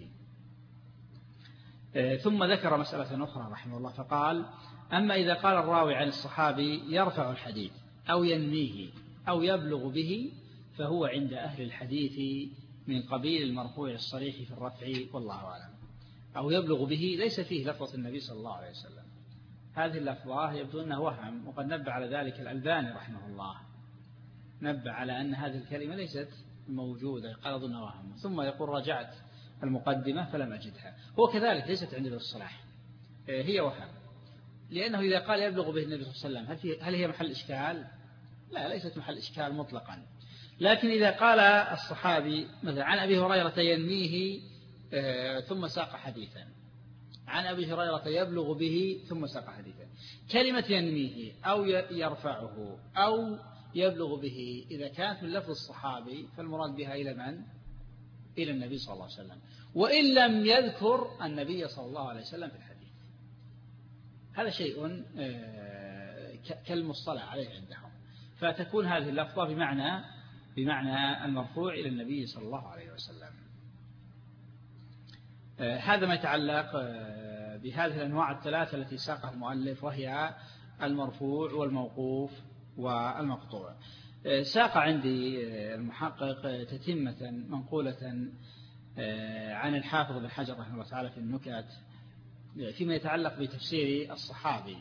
S1: ثم ذكر مسألة أخرى رحمه الله فقال: أما إذا قال الراوي عن الصحابي يرفع الحديث أو ينميه أو يبلغ به فهو عند أهل الحديث من قبيل المرفوع الصريح في الرفع، والله أعلم. أو يبلغ به ليس فيه لفظة النبي صلى الله عليه وسلم، هذه اللفظة يبدو أنه وهم، وقد نبه على ذلك الألباني رحمه الله، نبه على أن هذه الكلمة ليست موجودة، قال أظنها وهم، ثم يقول رجعت المقدمة فلم أجدها. هو كذلك ليست عند ابن الصلاح، هي وهم، لأنه إذا قال يبلغ به النبي صلى الله عليه وسلم هل هي محل إشكال؟ لا، ليست محل إشكال مطلقا. لكن إذا قال الصحابي مثلا عن أبي هريرة ينميه ثم ساق حديثا، عن أبي هريرة يبلغ به ثم ساق حديثا، كلمة ينميه أو يرفعه أو يبلغ به إذا كانت من لفظ الصحابي فالمراد بها إلى من؟ إلى النبي صلى الله عليه وسلم، وإن لم يذكر النبي صلى الله عليه وسلم في الحديث. هذا شيء كالمصطلح عليه عندهم، فتكون هذه اللفظة بمعنى بمعنى المرفوع إلى النبي صلى الله عليه وسلم. هذا ما يتعلق بهذه الأنواع الثلاثة التي ساقها المؤلف، وهي المرفوع والموقوف والمقطوع. ساق عندي المحقق تتمة منقولة عن الحافظ بن حجر رحمه الله تعالى في النكت فيما يتعلق بتفسير الصحابي،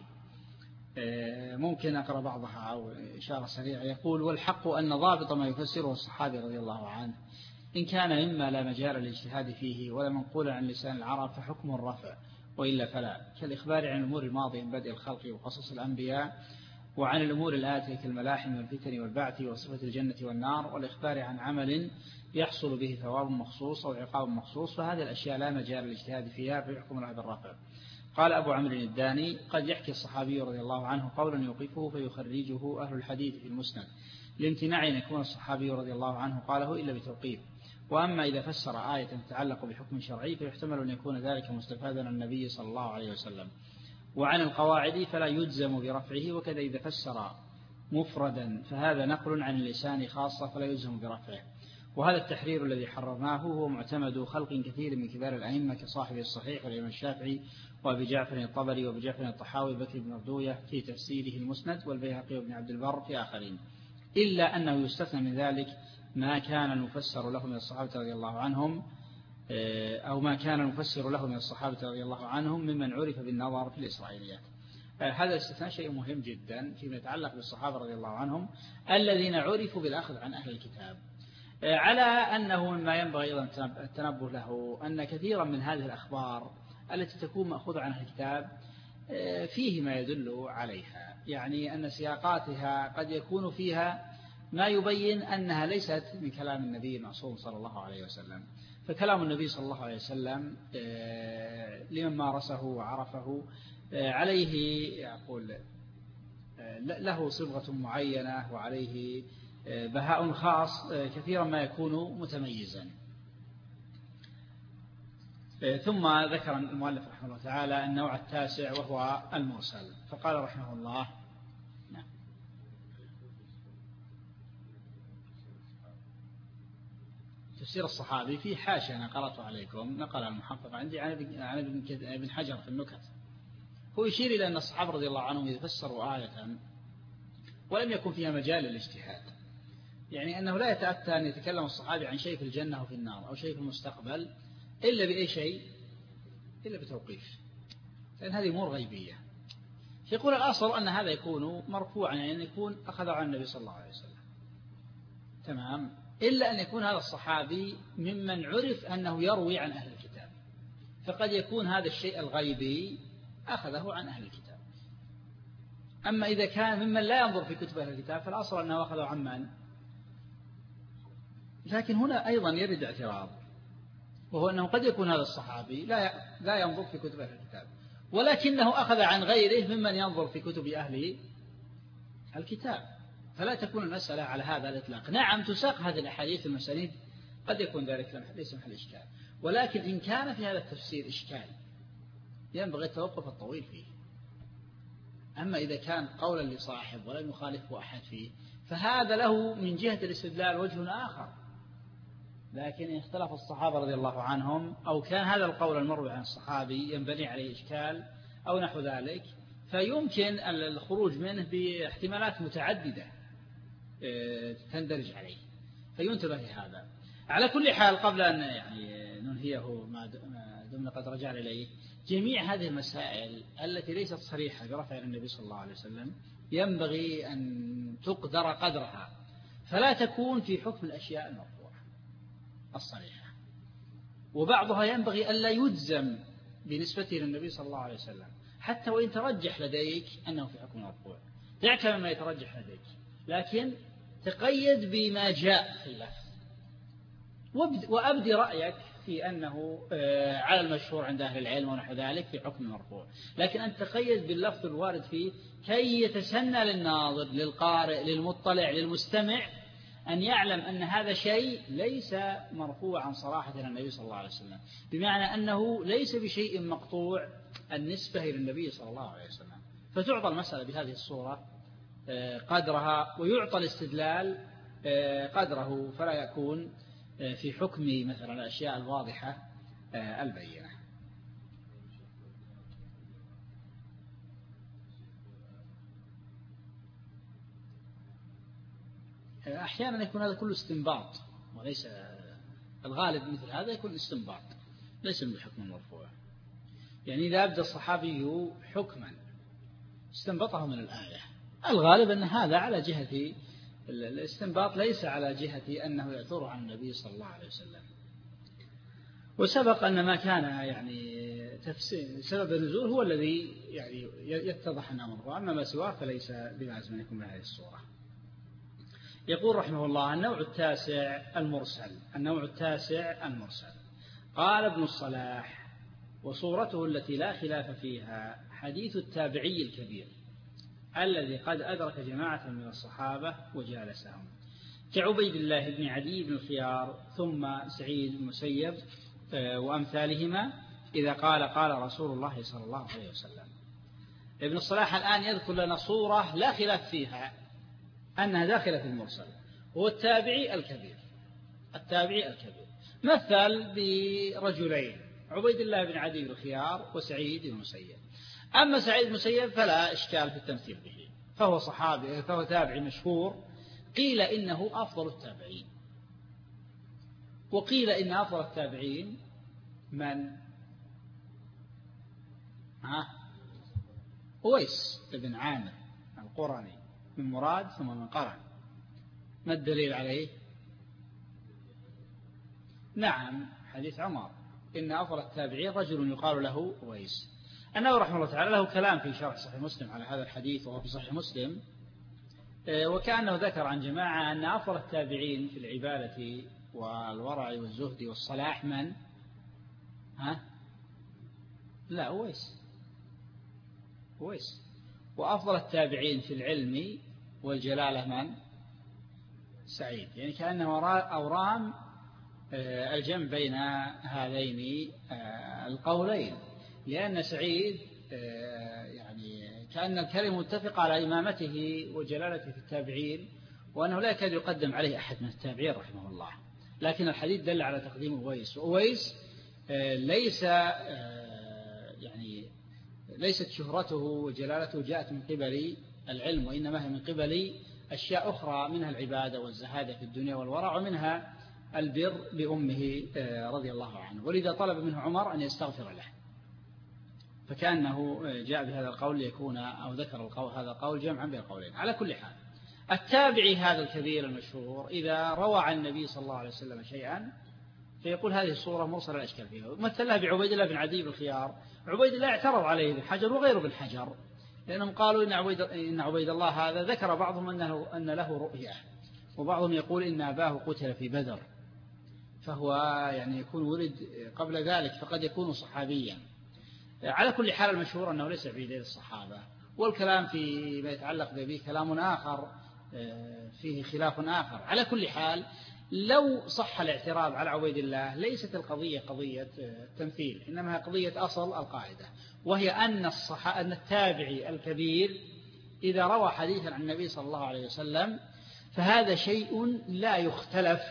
S1: ممكن أقرأ بعضها أو إشارة سريعة. يقول: والحق أن ضابط ما يفسره الصحابي رضي الله عنه إن كان مما لا مجال للاجتهاد فيه ولا منقول عن لسان العرب فحكم الرفع، وإلا فلا، كالإخبار عن الأمور الماضية من بدء الخلق وقصص الأنبياء، وعن الأمور الآتية كالملاحم والفتن والبعث وصفة الجنة والنار، والإخبار عن عمل يحصل به ثواب مخصوص أو عقاب مخصوص، فهذه الأشياء لا مجال للاجتهاد فيها فيحكم لها بالرفع. قال أبو عمرو الداني: قد يحكي الصحابي رضي الله عنه قولا يوقفه فيخرجه أهل الحديث في المسند لامتناع أن يكون الصحابي رضي الله عنه قاله إلا بتوقيف. وأما إذا فسر آية تتعلق بحكم شرعي فيحتمل أن يكون ذلك مستفادا عن النبي صلى الله عليه وسلم. وعن القواعد فلا يجزم برفعه، وكذا إذا فسر مفردا فهذا نقل عن اللسان خاصة فلا يجزم برفعه. وهذا التحرير الذي حررناه هو معتمد خلق كثير من كبار الأئمة كصاحب الصحيح والإمام الشافعي وأبي جعفر الطبري وأبي جعفر الطحاوي بكر بن مردوية في تفسيره المسند، والبيهقي وابن عبد البر في آخرين، إلا أنه يستثنى من ذلك ما كان المفسر له من الصحابة رضي الله عنهم أو ما كان المفسر له من الصحابة رضي الله عنهم ممن عرف بالنظر في الإسرائيليات. هذا الاستثناء شيء مهم جدا فيما يتعلق بالصحابة رضي الله عنهم الذين عرفوا بالأخذ عن أهل الكتاب، على أنه مما ينبغي أيضا التنبه له أن كثيرا من هذه الأخبار التي تكون مأخوذة عن أهل الكتاب فيه ما يدل عليها، يعني أن سياقاتها قد يكون فيها ما يبين أنها ليست من كلام النبي المعصوم صلى الله عليه وسلم. فكلام النبي صلى الله عليه وسلم لمن مارسه وعرفه عليه يقول له صبغة معينة وعليه بهاء خاص كثيرا ما يكون متميزا. ثم ذكر المؤلف رحمه الله تعالى النوع التاسع وهو المرسل، فقال رحمه الله: نعم. تفسير الصحابي في حاشية أنا قرأته عليكم، نقل المحقق عندي عن ابن حجر في النكت، هو يشير إلى أن الصحابة رضي الله عنهم إذا فسروا آية ولم يكن فيها مجال للاجتهاد، يعني أنه لا يتأتى أن يتكلم الصحابي عن شيء في الجنة أو في النار أو شيء في المستقبل إلا بأي شيء، إلا بتوقيف، لأن هذه أمور غيبية. يقول الأصل أن هذا يكون مرفوعا، يعني أن يكون أخذ عن النبي صلى الله عليه وسلم، تمام، إلا أن يكون هذا الصحابي ممن عرف أنه يروي عن أهل الكتاب، فقد يكون هذا الشيء الغيبي أخذه عن أهل الكتاب. أما إذا كان ممن لا ينظر في كتب أهل الكتاب فالأصل أنه أخذه عن من؟ لكن هنا أيضا يرد اعتراض، وهو أنه قد يكون هذا الصحابي لا لا ينظر في كتب أهل الكتاب، ولكنه أخذ عن غيره ممن ينظر في كتب أهل الكتاب، فلا تكون المسألة على هذا الإطلاق. نعم تساق هذه الأحاديث المسانيد، قد يكون ذلك ليس محل إشكال، ولكن إن كان في هذا التفسير إشكال ينبغي التوقف الطويل فيه. أما إذا كان قولا لصاحب ولم يخالفه أحد فيه فهذا له من جهة الاستدلال وجه آخر، لكن إن اختلف الصحابة رضي الله عنهم أو كان هذا القول المروي عن الصحابي ينبني عليه إشكال أو نحو ذلك، فيمكن الخروج منه باحتمالات متعددة تندرج عليه، فينتبه لهذا. على كل حال، قبل أن يعني ننهيه ما دمنا قد رجعنا إليه، جميع هذه المسائل التي ليست صريحة برفع النبي صلى الله عليه وسلم ينبغي أن تقدر قدرها، فلا تكون في حكم الأشياء المرفوعة الصريحة، وبعضها ينبغي ألا يجزم بنسبته للنبي صلى الله عليه وسلم، حتى وإن ترجح لديك أنه في حكم مرفوع، تعتمد ما يترجح لديك، لكن تقيد بما جاء في اللفظ، وأبدي رأيك في أنه على المشهور عند أهل العلم ونحو ذلك في حكم مرفوع، لكن أن تقيد باللفظ الوارد فيه كي يتسنى للناظر للقارئ للمطلع للمستمع أن يعلم أن هذا شيء ليس مرفوعا صراحة إلى النبي صلى الله عليه وسلم، بمعنى أنه ليس بشيء مقطوع النسبة إلى النبي صلى الله عليه وسلم، فتعطى المسألة بهذه الصورة قدرها، ويعطى الاستدلال قدره، فلا يكون في حكم مثلا الأشياء الواضحة البينة. أحيانا يكون هذا كله استنباط، وليس الغالب مثل هذا يكون استنباط ليس من الحكم المرفوع. يعني إذا أبدى الصحابي حكما استنبطه من الآية، الغالب أن هذا على جهة الاستنباط ليس على جهة أنه يأثر عن النبي صلى الله عليه وسلم. وسبق أن ما كان يعني تفسير سبب النزول هو الذي يعني يتضح أنه مرفوع، أما ما سواه فليس بلازم أن يكون بهذه الصورة. يقول رحمه الله: النوع التاسع المرسل. النوع التاسع المرسل. قال ابن الصلاح: وصورته التي لا خلاف فيها حديث التابعي الكبير الذي قد أدرك جماعة من الصحابة وجالسهم، كعبيد الله بن عدي بن الخيار ثم سعيد بن المسيب وأمثالهما، إذا قال قال رسول الله صلى الله عليه وسلم. ابن الصلاح الآن يذكر لنا صورة لا خلاف فيها أنها داخلة في المرسل، هو التابعي الكبير. التابعي الكبير مثل برجلين: عبيد الله بن عدي بن الخيار وسعيد بن المسيب. أما سعيد بن المسيب فلا إشكال في التمثيل به، فهو صحابي، فهو تابعي مشهور، قيل إنه أفضل التابعين، وقيل إن أفضل التابعين من؟ ها؟ أويس بن عامر القرني من مراد ثم من قرن. ما الدليل عليه؟ نعم، حديث عمر: إن أفضل التابعين رجل يقال له أويس. النووي رحمه الله تعالى له كلام في شرح صحيح مسلم على هذا الحديث، وهو في صحيح مسلم، وكأنه ذكر عن جماعة أن أفضل التابعين في العبادة والورع والزهد والصلاح من؟ ها؟ لا، أويس. أويس وأفضل التابعين في العلم والجلالة من؟ سعيد. يعني كأنه أورام الجمع بين هذين القولين، لأن سعيد يعني كأن الكلمة متفقة على إمامته وجلالته في التابعين، وأنه لا يكاد يقدم عليه أحد من التابعين رحمه الله. لكن الحديث دل على تقديم أويس، وأويس ليس يعني ليست شهرته وجلالته جاءت من قبل العلم، وإنما هي من قبل أشياء أخرى، منها العبادة والزهادة في الدنيا والورع، ومنها البر بأمه رضي الله عنه. ولذا طلب منه عمر أن يستغفر له، فكأنه جاء بهذا القول ليكون أو ذكر القول هذا القول جمعا بين القولين. على كل حال التابعي هذا الكبير المشهور إذا روى عن النبي صلى الله عليه وسلم شيئا فيقول هذه الصورة مرسلة لا إشكال فيها. مثلها بعبيد الله بن عدي بن الخيار. عبيد الله اعترض عليه ابن حجر وغيره بن حجر، لأنهم قالوا إن عبيد, إن عبيد الله هذا ذكر بعضهم أنه أن له رؤية، وبعضهم يقول إن أباه قتل في بدر، فهو يعني يكون ولد قبل ذلك فقد يكون صحابيا. على كل حال المشهور أنه ليس بعيد الصحابة، والكلام في ما يتعلق به كلام آخر فيه خلاف آخر. على كل حال لو صح الاعتراض على عبيد الله ليست القضية قضية تمثيل، إنما قضية أصل القاعدة، وهي أن الصح... أن التابعي الكبير إذا روى حديثا عن النبي صلى الله عليه وسلم فهذا شيء لا يختلف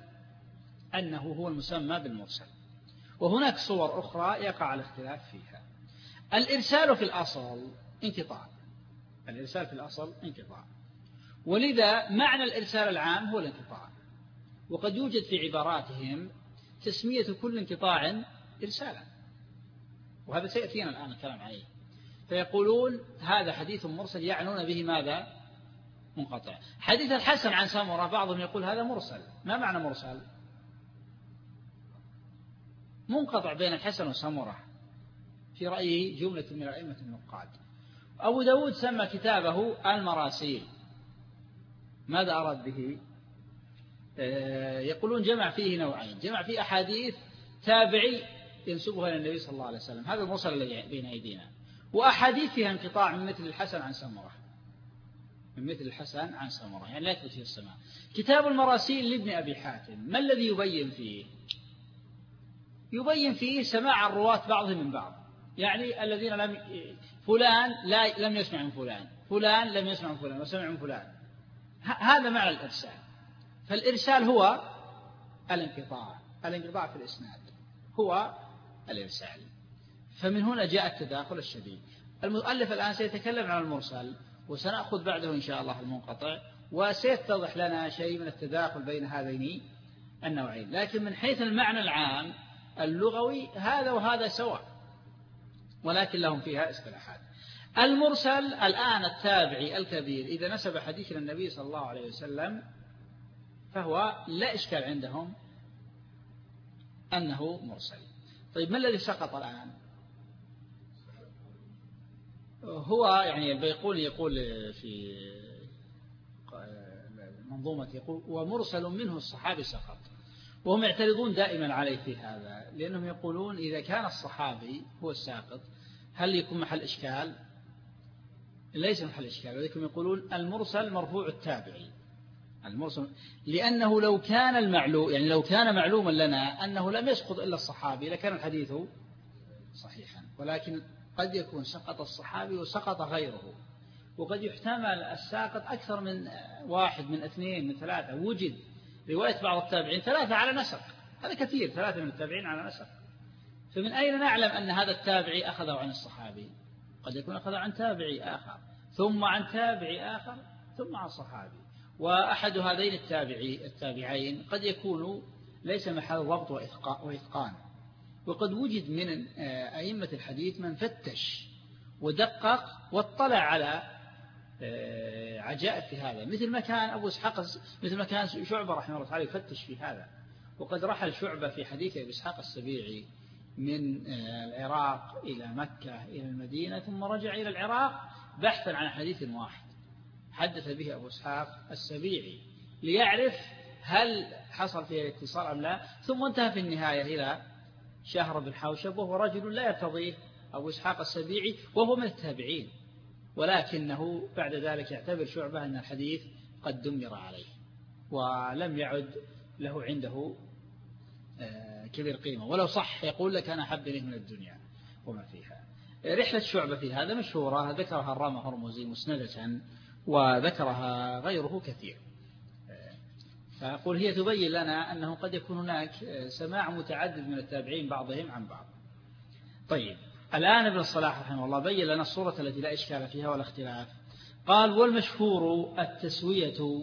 S1: أنه هو المسمى بالمرسل. وهناك صور أخرى يقع الاختلاف فيها. الإرسال في الأصل انقطاع، الإرسال في الأصل انقطاع، ولذا معنى الإرسال العام هو الانقطاع، وقد يوجد في عباراتهم تسمية كل انقطاع إرسالا، وهذا سيأتينا الآن الكلام عليه. فيقولون هذا حديث مرسل، يعنون به ماذا؟ منقطع. حديث الحسن عن سمرة بعضهم يقول هذا مرسل. ما معنى مرسل؟ منقطع بين الحسن وسمرة في رأيه جملة من الأئمة النقاد. أبو داود سمى كتابه المراسيل. ماذا أراد به؟ يقولون جمع فيه نوعين، جمع فيه أحاديث تابعي ينسبها إلى النبي صلى الله عليه وسلم، هذا المرسل الذي بين أيدينا، وأحاديث فيها انقطاع من مثل الحسن عن سمرة، من مثل الحسن عن سمرة، يعني لا يثبت فيه السماع. كتاب المراسيل لابن أبي حاتم ما الذي يبين فيه؟ يبين فيه سماع الرواة بعضهم من بعض، يعني الذين لم فلان لا لم يسمع من فلان، فلان لم يسمع من فلان وسمع من فلان، هذا معنى الإرسال. فالإرسال هو الانقطاع، الانقطاع في الإسناد هو الإرسال. فمن هنا جاء التداخل الشديد. المؤلف الآن سيتكلم عن المرسل، وسنأخذ بعده إن شاء الله المنقطع، وسيتضح لنا شيء من التداخل بين هذين النوعين. لكن من حيث المعنى العام اللغوي هذا وهذا سواء، ولكن لهم فيها اصطلاحات. المرسل الآن التابعي الكبير إذا نسب حديث النبي صلى الله عليه وسلم فهو لا إشكال عندهم أنه مرسل. طيب ما الذي سقط الآن؟ هو يعني البيقولي يقول في منظومة يقول ومرسل منه الصحابي سقط، وهم يعترضون دائما عليه في هذا، لأنهم يقولون إذا كان الصحابي هو الساقط هل يكون محل إشكال؟ ليس محل إشكال، ولكن يقولون المرسل مرفوع التابعي، المرسل لأنه لو كان المعلوم يعني لو كان معلوما لنا أنه لم يسقط إلا الصحابي لكان الحديث صحيحا، ولكن قد يكون سقط الصحابي وسقط غيره، وقد يحتمل الساقط أكثر من واحد من اثنين من ثلاثة. وجد رواية بعض التابعين ثلاثة على نسق، هذا كثير، ثلاثة من التابعين على نسق. فمن أين نعلم أن هذا التابعي أخذه عن الصحابي؟ قد يكون أخذه عن تابعي آخر ثم عن تابعي آخر ثم عن صحابي، وأحد هذين التابعي التابعين قد يكون ليس محل ضبط وإتقان، وقد وجد من أئمة الحديث من فتش ودقق واطلع على عجائب في هذا، مثل ما كان أبو إسحاق مثل ما كان شعبة رحمه الله تعالى يفتش في هذا. وقد رحل شعبة في حديث أبي إسحاق السبيعي من العراق إلى مكة إلى المدينة ثم رجع إلى العراق بحثا عن حديث واحد حدث به أبو إسحاق السبيعي ليعرف هل حصل فيه الاتصال أم لا، ثم انتهى في النهاية إلى شهر بن حوشب وهو رجل لا يرتضيه أبو إسحاق السبيعي وهو من التابعين، ولكنه بعد ذلك يعتبر شعبة أن الحديث قد دمر عليه ولم يعد له عنده كبير قيمة، ولو صح يقول لك أنا أحب إليه من الدنيا وما فيها. رحلة شعبة في هذا مشهورة، ذكرها الرامة هرمزي مسندة وذكرها غيره كثير. فأقول هي تبين لنا أنه قد يكون هناك سماع متعدد من التابعين بعضهم عن بعض. طيب الآن ابن الصلاح رحمه الله بين لنا الصورة التي لا إشكال فيها ولا اختلاف. قال والمشهور التسوية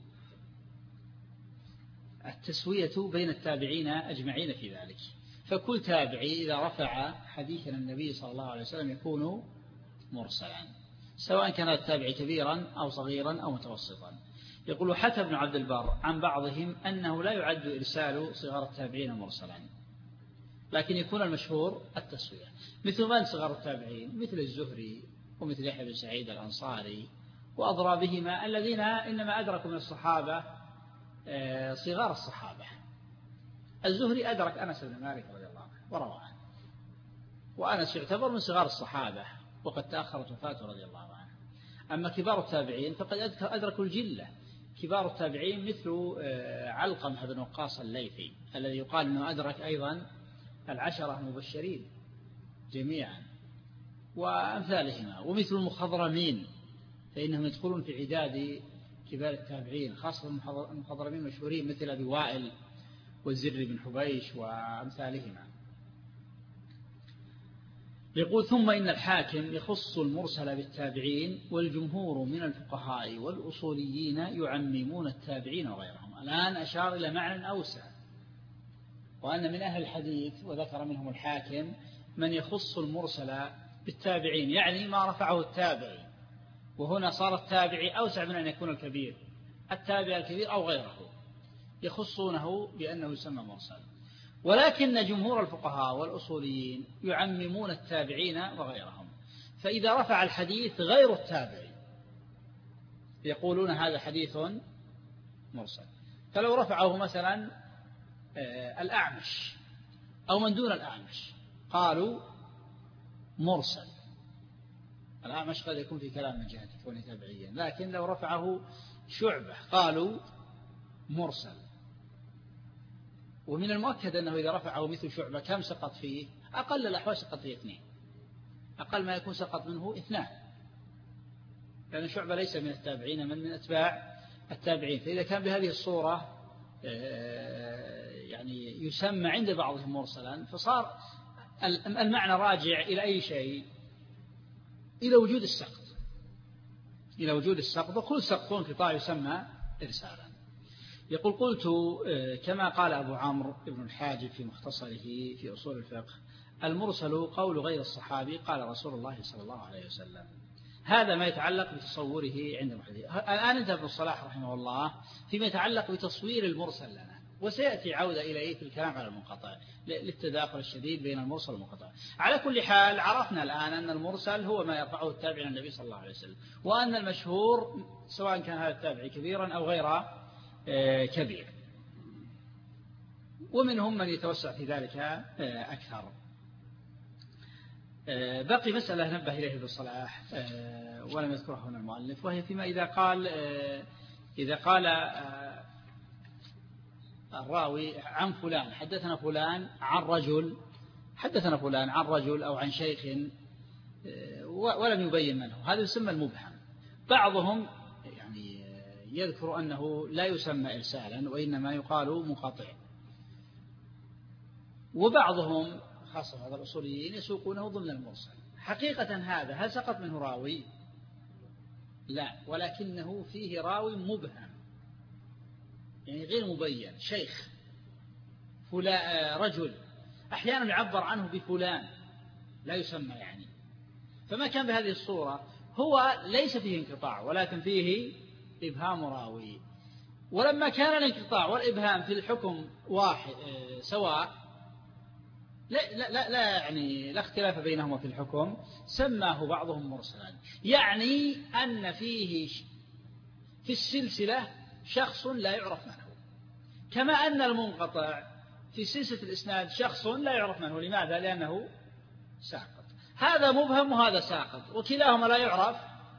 S1: التسوية بين التابعين أجمعين في ذلك، فكل تابعي إذا رفع حديثا النبي صلى الله عليه وسلم يكون مرسلا، سواء كان التابع كبيرا أو صغيرا أو متوسطا. يقول حكى ابن عبد البر عن بعضهم أنه لا يعد إرسال صغار التابعين مرسلا، لكن يكون المشهور التسوية. مثل من صغار التابعين؟ مثل الزهري ومثل يحيى بن سعيد الأنصاري وأضرابهما الذين إنما أدركوا من الصحابة صغار الصحابة. الزهري أدرك أنس بن مالك رضي الله عنه وروى عنه، وأنس يعتبر من صغار الصحابة وقد تأخرت وفاته رضي الله عنه. أما كبار التابعين فقد أدركوا الجلة. كبار التابعين مثل علقمة بن وقاص الليثي الذي يقال أنه أدرك أيضا العشرة المبشرين جميعا وأمثالهما، ومثل المخضرمين فإنهم يدخلون في عداد كبار التابعين، خاصة المخضرمين مشهورين مثل أبي وائل والزر بن حبيش وأمثالهما. يقول ثم إن الحاكم يخص المرسل بالتابعين، والجمهور من الفقهاء والأصوليين يعممون التابعين وغيرهم. الآن أشار إلى معنى أوسع، وأن من أهل الحديث وذكر منهم الحاكم من يخص المرسل بالتابعين، يعني ما رفعه التابعي، وهنا صار التابعي أوسع من أن يكون الكبير، التابع الكبير أو غيره يخصونه بأنه يسمى مرسل. ولكن جمهور الفقهاء والأصوليين يعممون التابعين وغيرهم، فإذا رفع الحديث غير التابعي يقولون هذا حديث مرسل. فلو رفعه مثلا الأعمش أو من دون الأعمش قالوا مرسل. الأعمش قد يكون في كلام من جهة كونه تابعيا، لكن لو رفعه شعبة قالوا مرسل. ومن المؤكد أنه إذا رفعه مثل شعبة كم سقط فيه؟ أقل الأحوال سقط فيه اثنين، أقل ما يكون سقط منه اثنان، لأن شعبة ليس من التابعين من من أتباع التابعين. فإذا كان بهذه الصورة يعني يسمى عند بعضهم مرسلا، فصار المعنى راجع إلى أي شيء؟ إلى وجود السقط، إلى وجود السقط، وكل سقط انقطاع يسمى إرسالا. يقول قلت كما قال أبو عمرو بن الحاجب في مختصره في أصول الفقه: المرسل قول غير الصحابي قال رسول الله صلى الله عليه وسلم. هذا ما يتعلق بتصوره عند المحدثين. الآن انتهى ابن الصلاح رحمه الله فيما يتعلق بتصوير المرسل لنا، وسيأتي عودة إليه في الكلام على المنقطع للتداخل الشديد بين المرسل والمنقطع. على كل حال عرفنا الآن أن المرسل هو ما يرفعه التابع عن النبي صلى الله عليه وسلم، وأن المشهور سواء كان هذا التابع كبيرا أو غير كبير، ومنهم من يتوسع في ذلك أكثر. بقي مسألة نبه إليه ابن الصلاح ولم يذكرها هنا المؤلف، وهي فيما إذا قال إذا قال الراوي عن فلان حدثنا فلان عن رجل، حدثنا فلان عن رجل أو عن شيخ ولم يبين من هو، هذا يسمى المبهم. بعضهم يعني يذكر أنه لا يسمى إرسالا وإنما يقال منقطع، وبعضهم خاصة هذا الأصوليين يسوقونه ضمن المرسل. حقيقة هذا هل سقط منه راوي؟ لا، ولكنه فيه راوي مبهم يعني غير مبين، شيخ فلان رجل، أحيانا يعبر عنه بفلان لا يسمى يعني. فما كان بهذه الصورة هو ليس فيه انقطاع ولكن فيه إبهام راوي. ولما كان الانقطاع والإبهام في الحكم واحد سواء لا, لا, لا, لا يعني لا اختلاف بينهما في الحكم، سماه بعضهم مرسلا، يعني أن فيه في السلسلة شخص لا يعرف من هو، كما أن المنقطع في سلسلة الإسناد شخص لا يعرف من هو. لماذا؟ لأنه ساقط. هذا مبهم وهذا ساقط، وكلاهما لا يعرف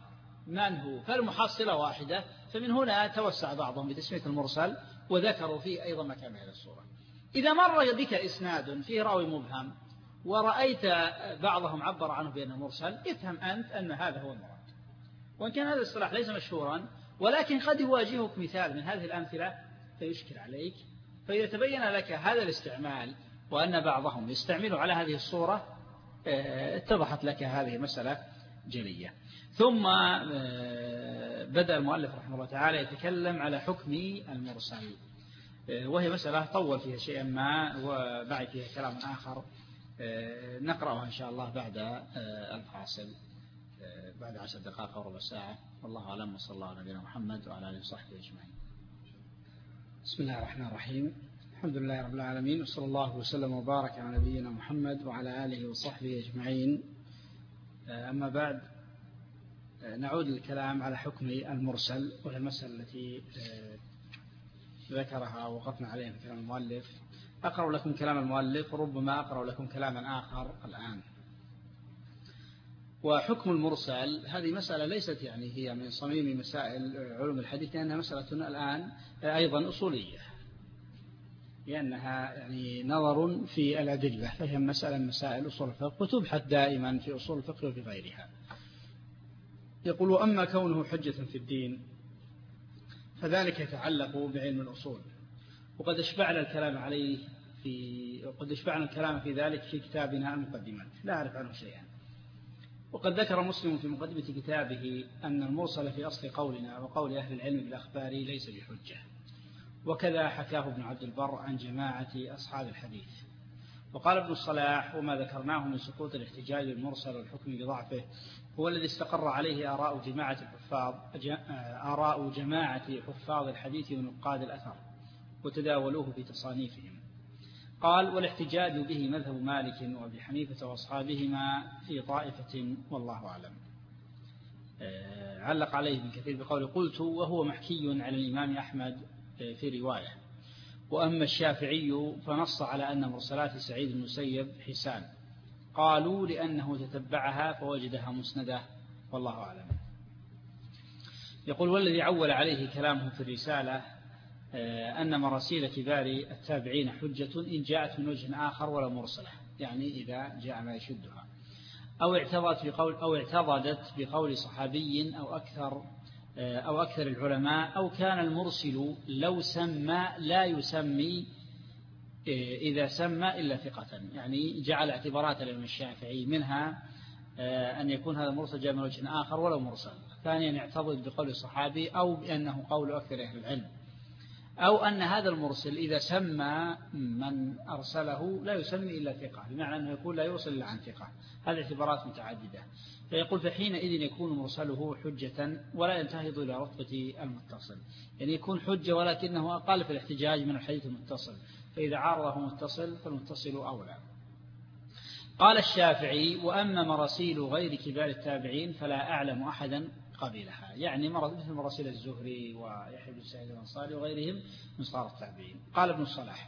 S1: من هو، فالمحصلة واحدة. فمن هنا توسع بعضهم بتسمية المرسل وذكروا فيه أيضا ما كان من هذه الصورة. إذا مر بك إسناد فيه راوي مبهم ورأيت بعضهم عبر عنه بأنه مرسل، افهم أنت أن هذا هو المراد، وإن كان هذا الاصطلاح ليس مشهورا، ولكن قد يواجهك مثال من هذه الأمثلة فيشكل عليك. فإذا تبين لك هذا الاستعمال وأن بعضهم يستعمل على هذه الصورة اتضحت لك هذه المسألة جلية. ثم بدأ المؤلف رحمه الله تعالى يتكلم على حكم المرسل، وهي مسألة طول فيها شيئا ما وبعد فيها كلام آخر نقرأها إن شاء الله بعد الفاصل بعد عشر دقائق أو ربع ساعة. والله أعلم، وصلى الله على نبينا محمد وعلى آله وصحبه أجمعين. بسم الله الرحمن الرحيم. الحمد لله رب العالمين، وصلى الله وسلم وبارك على نبينا محمد وعلى آله وصحبه أجمعين. أما بعد، نعود للكلام على حكم المرسل، وهي المسألة التي ذكرها ووقفنا عليها في كلام المؤلف. أقرأ لكم كلام المؤلف، وربما أقرأ لكم كلاما آخر الآن. وحكم المرسل هذه مسألة ليست يعني هي من صميم مسائل علوم الحديث، لأنها مسألة الآن أيضا أصولية، لأنها يعني نظر في الأدلة، فهي مسألة من مسائل أصول الفقه، وتبحث دائما في أصول الفقه وفي غيرها. يقول: أما كونه حجة في الدين فذلك يتعلق بعلم الأصول، وقد اشبعنا الكلام عليه في وقد اشبعنا الكلام في ذلك في كتابنا المقدمات، لا أعرف عنه شيئا. وقد ذكر مسلم في مقدمة كتابه أن المرسل في أصل قولنا وقول أهل العلم بالأخبار ليس بحجة، وكذا حكاه ابن عبد البر عن جماعة أصحاب الحديث. وقال ابن الصلاح: وما ذكرناه من سقوط الاحتجاج بالمرسل والحكم بضعفه هو الذي استقر عليه آراء جماعة الحفاظ آراء جماعة حفاظ الحديث ونقاد الأثر، وتداولوه في تصانيفهم. قال: والاحتجاج به مذهب مالك وأبي حنيفة وأصحابهما في طائفة، والله أعلم. علق عليه ابن كثير بقول: قلت وهو محكي على الإمام أحمد في رواية. وأما الشافعي فنص على أن مرسلات سعيد المسيب حسان، قالوا لأنه تتبعها فوجدها مسندة، والله أعلم. يقول: والذي عول عليه كلامه في الرسالة أن مراسيل كبار التابعين حجة إن جاءت من وجه آخر ولا مرسلة، يعني إذا جاء ما يشدها، أو اعتضدت بقول أو اعتضدت بقول صحابي أو أكثر أو أكثر العلماء، أو كان المرسل لو سمى لا يسمي إذا سمى إلا ثقة، يعني جعل اعتبارات الإمام الشافعي منها أن يكون هذا المرسل جاء من وجه آخر ولو مرسل. ثانيا يعتضد بقول الصحابي أو بأنه قول أكثر أهل العلم، أو أن هذا المرسل إذا سمى من أرسله لا يسمي إلا ثقة، بمعنى أنه يقول لا يرسل إلا عن ثقة. هذه اعتبارات متعددة. فيقول: فحينئذ يكون مرسله حجة ولا ينتهض إلى رتبة المتصل، يعني يكون حجة ولكنه أقل في الاحتجاج من الحديث المتصل، فإذا عارضه متصل فالمتصل أولى. قال الشافعي: وأما مراسيل غير كبار التابعين فلا أعلم أحدا قبلها، يعني مثل مراسيل الزهري ويحيى بن سعيد الأنصاري وغيرهم من صغار التابعين. قال ابن الصلاح: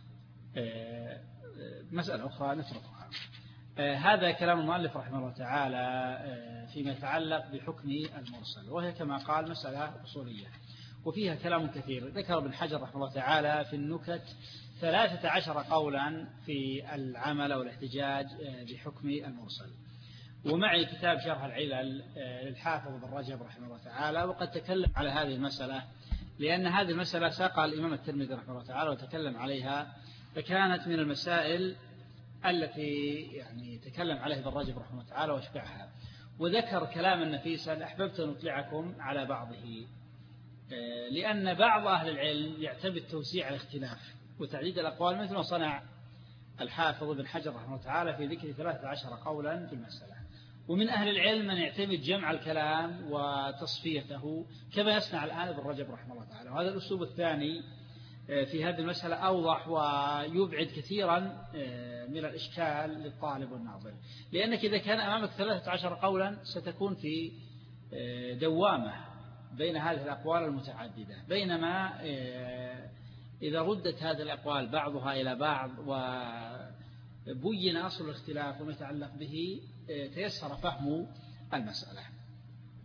S1: مسألة أخرى نتركها. هذا كلام المؤلف رحمه الله تعالى فيما يتعلق بحكم المرسل، وهي كما قال مسألة أصولية وفيها كلام كثير. ذكر ابن حجر رحمه الله تعالى في النكت ثلاثة عشر قولا في العمل والاحتجاج بحكم المرسل. ومعي كتاب شرح العلل للحافظ ابن رجب رحمه الله تعالى، وقد تكلم على هذه المسألة، لأن هذه المسألة ساقها الإمام الترمذي رحمه الله تعالى وتكلم عليها، فكانت من المسائل التي يعني تكلم عليها ابن رجب رحمه الله تعالى واشبعها. وذكر كلاما نفيسا أحببت أن أطلعكم على بعضه، لأن بعض أهل العلم يعتبر توسيع الاختلاف وتعديد الأقوال، مثل ما صنع الحافظ ابن حجر رحمه الله تعالى في ذكر ثلاثة عشر قولا في المسألة. ومن أهل العلم من يعتمد جمع الكلام وتصفيته كما يصنع الآن ابن رجب رحمه الله تعالى. وهذا الأسلوب الثاني في هذه المسألة أوضح ويبعد كثيرا من الإشكال للطالب والناظر، لأنك إذا كان أمامك ثلاثة عشر قولا ستكون في دوامة بين هذه الأقوال المتعددة، بينما إذا ردت هذه الأقوال بعضها إلى بعض وبين أصل الاختلاف وما يتعلق به تيسر فهم المسألة.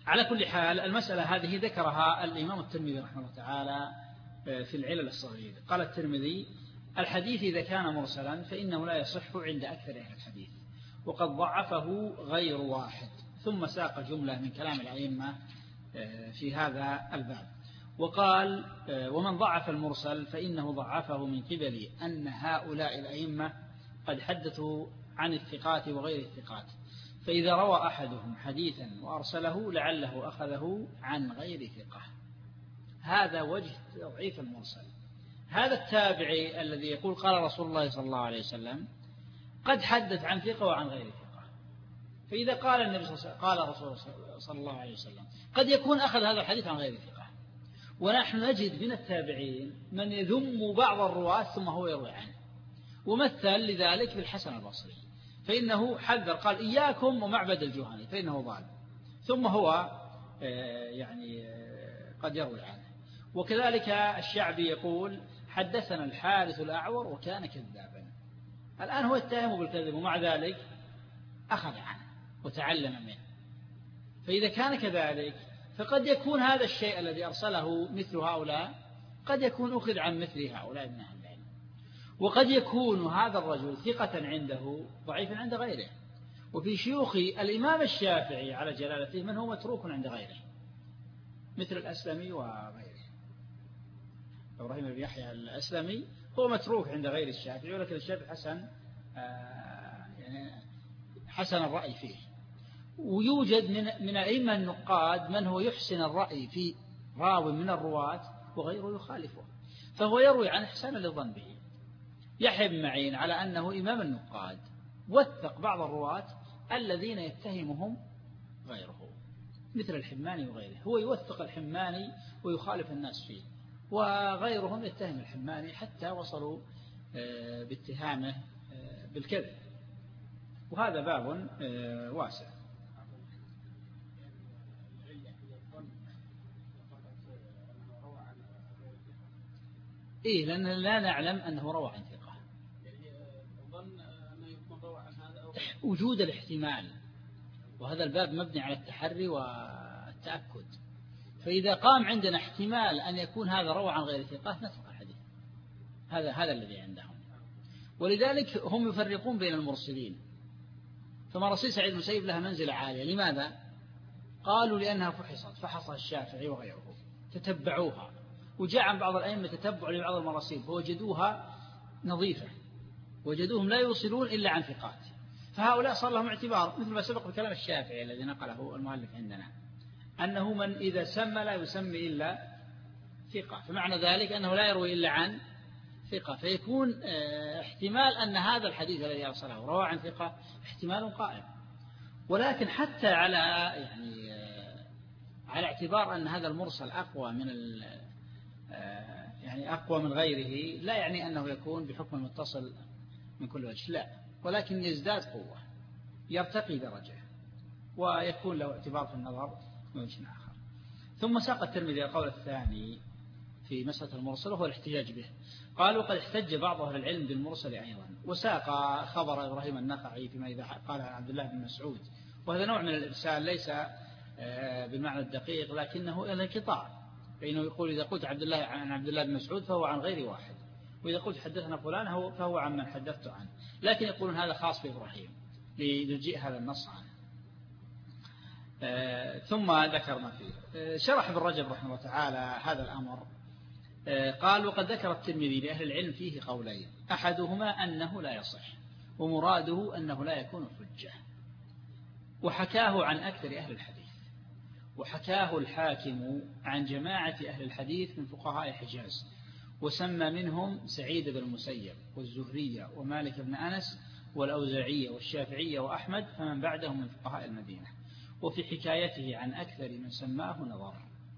S2: على كل حال المسألة هذه ذكرها الإمام الترمذي رحمه الله تعالى في العلل الصغير. قال الترمذي: الحديث إذا كان مرسلا فإنه لا يصح عند أكثر أهل الحديث، وقد ضعفه غير واحد. ثم ساق جملة من كلام الأئمة في هذا الباب، وقال: ومن ضعف المرسل فإنه ضعفه من قبل أن هؤلاء الأئمة قد حدثوا عن الثقات وغير الثقات، فإذا روى أحدهم حديثا وأرسله لعله أخذه عن غير ثقة. هذا وجه تضعيف المرسل. هذا التابعي الذي يقول قال رسول الله صلى الله عليه وسلم قد حدث عن ثقة وعن غير ثقة، فإذا قال النبي صلى الله عليه وسلم قال رسول صلى الله عليه وسلم قد يكون أخذ هذا الحديث عن غير ثقة. ونحن نجد من التابعين من يذم بعض الرواة ثم هو يروي عنه، ومثل لذلك بالحسن البصري، فإنه حذر قال: إياكم ومعبد الجهني فإنه ضال، ثم هو يعني قد يروي عنه. وكذلك الشعبي يقول: حدثنا الحارث الأعور وكان كذابا. الآن هو يتهم بالكذب ومع ذلك أخذ عنه وتعلم منه. فإذا كان كذلك فقد يكون هذا الشيء الذي أرسله مثل هؤلاء قد يكون أخذ عن مثل هؤلاء من أهل العلم، وقد يكون هذا الرجل ثقة عنده ضعيفا عند غيره. وفي شيوخ الإمام الشافعي على جلالته من هو متروك عند غيره مثل الأسلمي وغيره. إبراهيم بن يحيى الأسلمي هو متروك عند غير الشافعي، ولكن الشافعي حسن يعني حسن الرأي فيه. ويوجد من من أئمة النقاد من هو يحسن الرأي في راو من الرواة وغيره يخالفه، فهو يروي عن إحسان للظن به. يحيى بن معين على أنه إمام النقاد وثق بعض الرواة الذين يتهمهم غيره مثل الحماني وغيره، هو يوثق الحماني ويخالف الناس فيه، وغيرهم يتهم الحماني حتى وصلوا باتهامه بالكذب، وهذا باب واسع. إيه، لأن لا نعلم أنه روى عن ثقة. وجود الاحتمال، وهذا الباب مبني على التحري والتأكد، فإذا قام عندنا احتمال أن يكون هذا روى عن غير ثقة نترك الحديث. هذا هذا الذي عندهم. ولذلك هم يفرقون بين المرسلين، فمراسيل سعيد المسيب لها منزلة عالية. لماذا؟ قالوا لأنها فحصت، فحصها الشافعي وغيره، تتبعوها، وجاء عن بعض الأئمة تتبع لبعض المراسيل فوجدوها نظيفة، وجدوهم لا يوصلون إلا عن ثقات، فهؤلاء صار لهم اعتبار مثل ما سبق بكلام الشافعي الذي نقله المؤلف عندنا، أنه من إذا سمى لا يسمي إلا ثقة، فمعنى ذلك أنه لا يروي إلا عن ثقة، فيكون احتمال أن هذا الحديث الذي أرسله روى عن ثقة احتمال قائم. ولكن حتى على يعني على اعتبار أن هذا المرسل أقوى من يعني أقوى من غيره لا يعني أنه يكون بحكم المتصل من كل وجه، لا، ولكن يزداد قوة، يرتقي درجة، ويكون له اعتبار في النظر من وجه آخر. ثم ساق الترمذي القول الثاني في مسألة المرسل وهو الاحتجاج به. قالوا قد احتج بعض أهل العلم بالمرسل أيضا، وساق خبر إبراهيم النخعي فيما إذا قال عن عبد الله بن مسعود، وهذا نوع من الإرسال ليس بالمعنى الدقيق لكنه الانقطاع، فإنه يقول إذا قلت عبد الله عن عبد الله بن مسعود فهو عن غير واحد، وإذا قلت حدثنا فلان فهو عن من حدثت عنه، لكن يقولون هذا خاص بإبراهيم ليجيء هذا النص عنه. ثم ذكر ما فيه. شرح ابن رجب رحمه الله تعالى هذا الأمر، قال: وقد ذكر الترمذي لأهل العلم فيه قولين، أحدهما أنه لا يصح، ومراده أنه لا يكون حجة، وحكاه عن أكثر أهل الحديث، وحكاه الحاكم عن جماعة أهل الحديث من فقهاء حجاز، وسمى منهم سعيد بن المسيب والزهرية ومالك بن أنس والأوزاعية والشافعية وأحمد، فمن بعدهم من فقهاء المدينة. وفي حكايته عن أكثر من سماه نظر،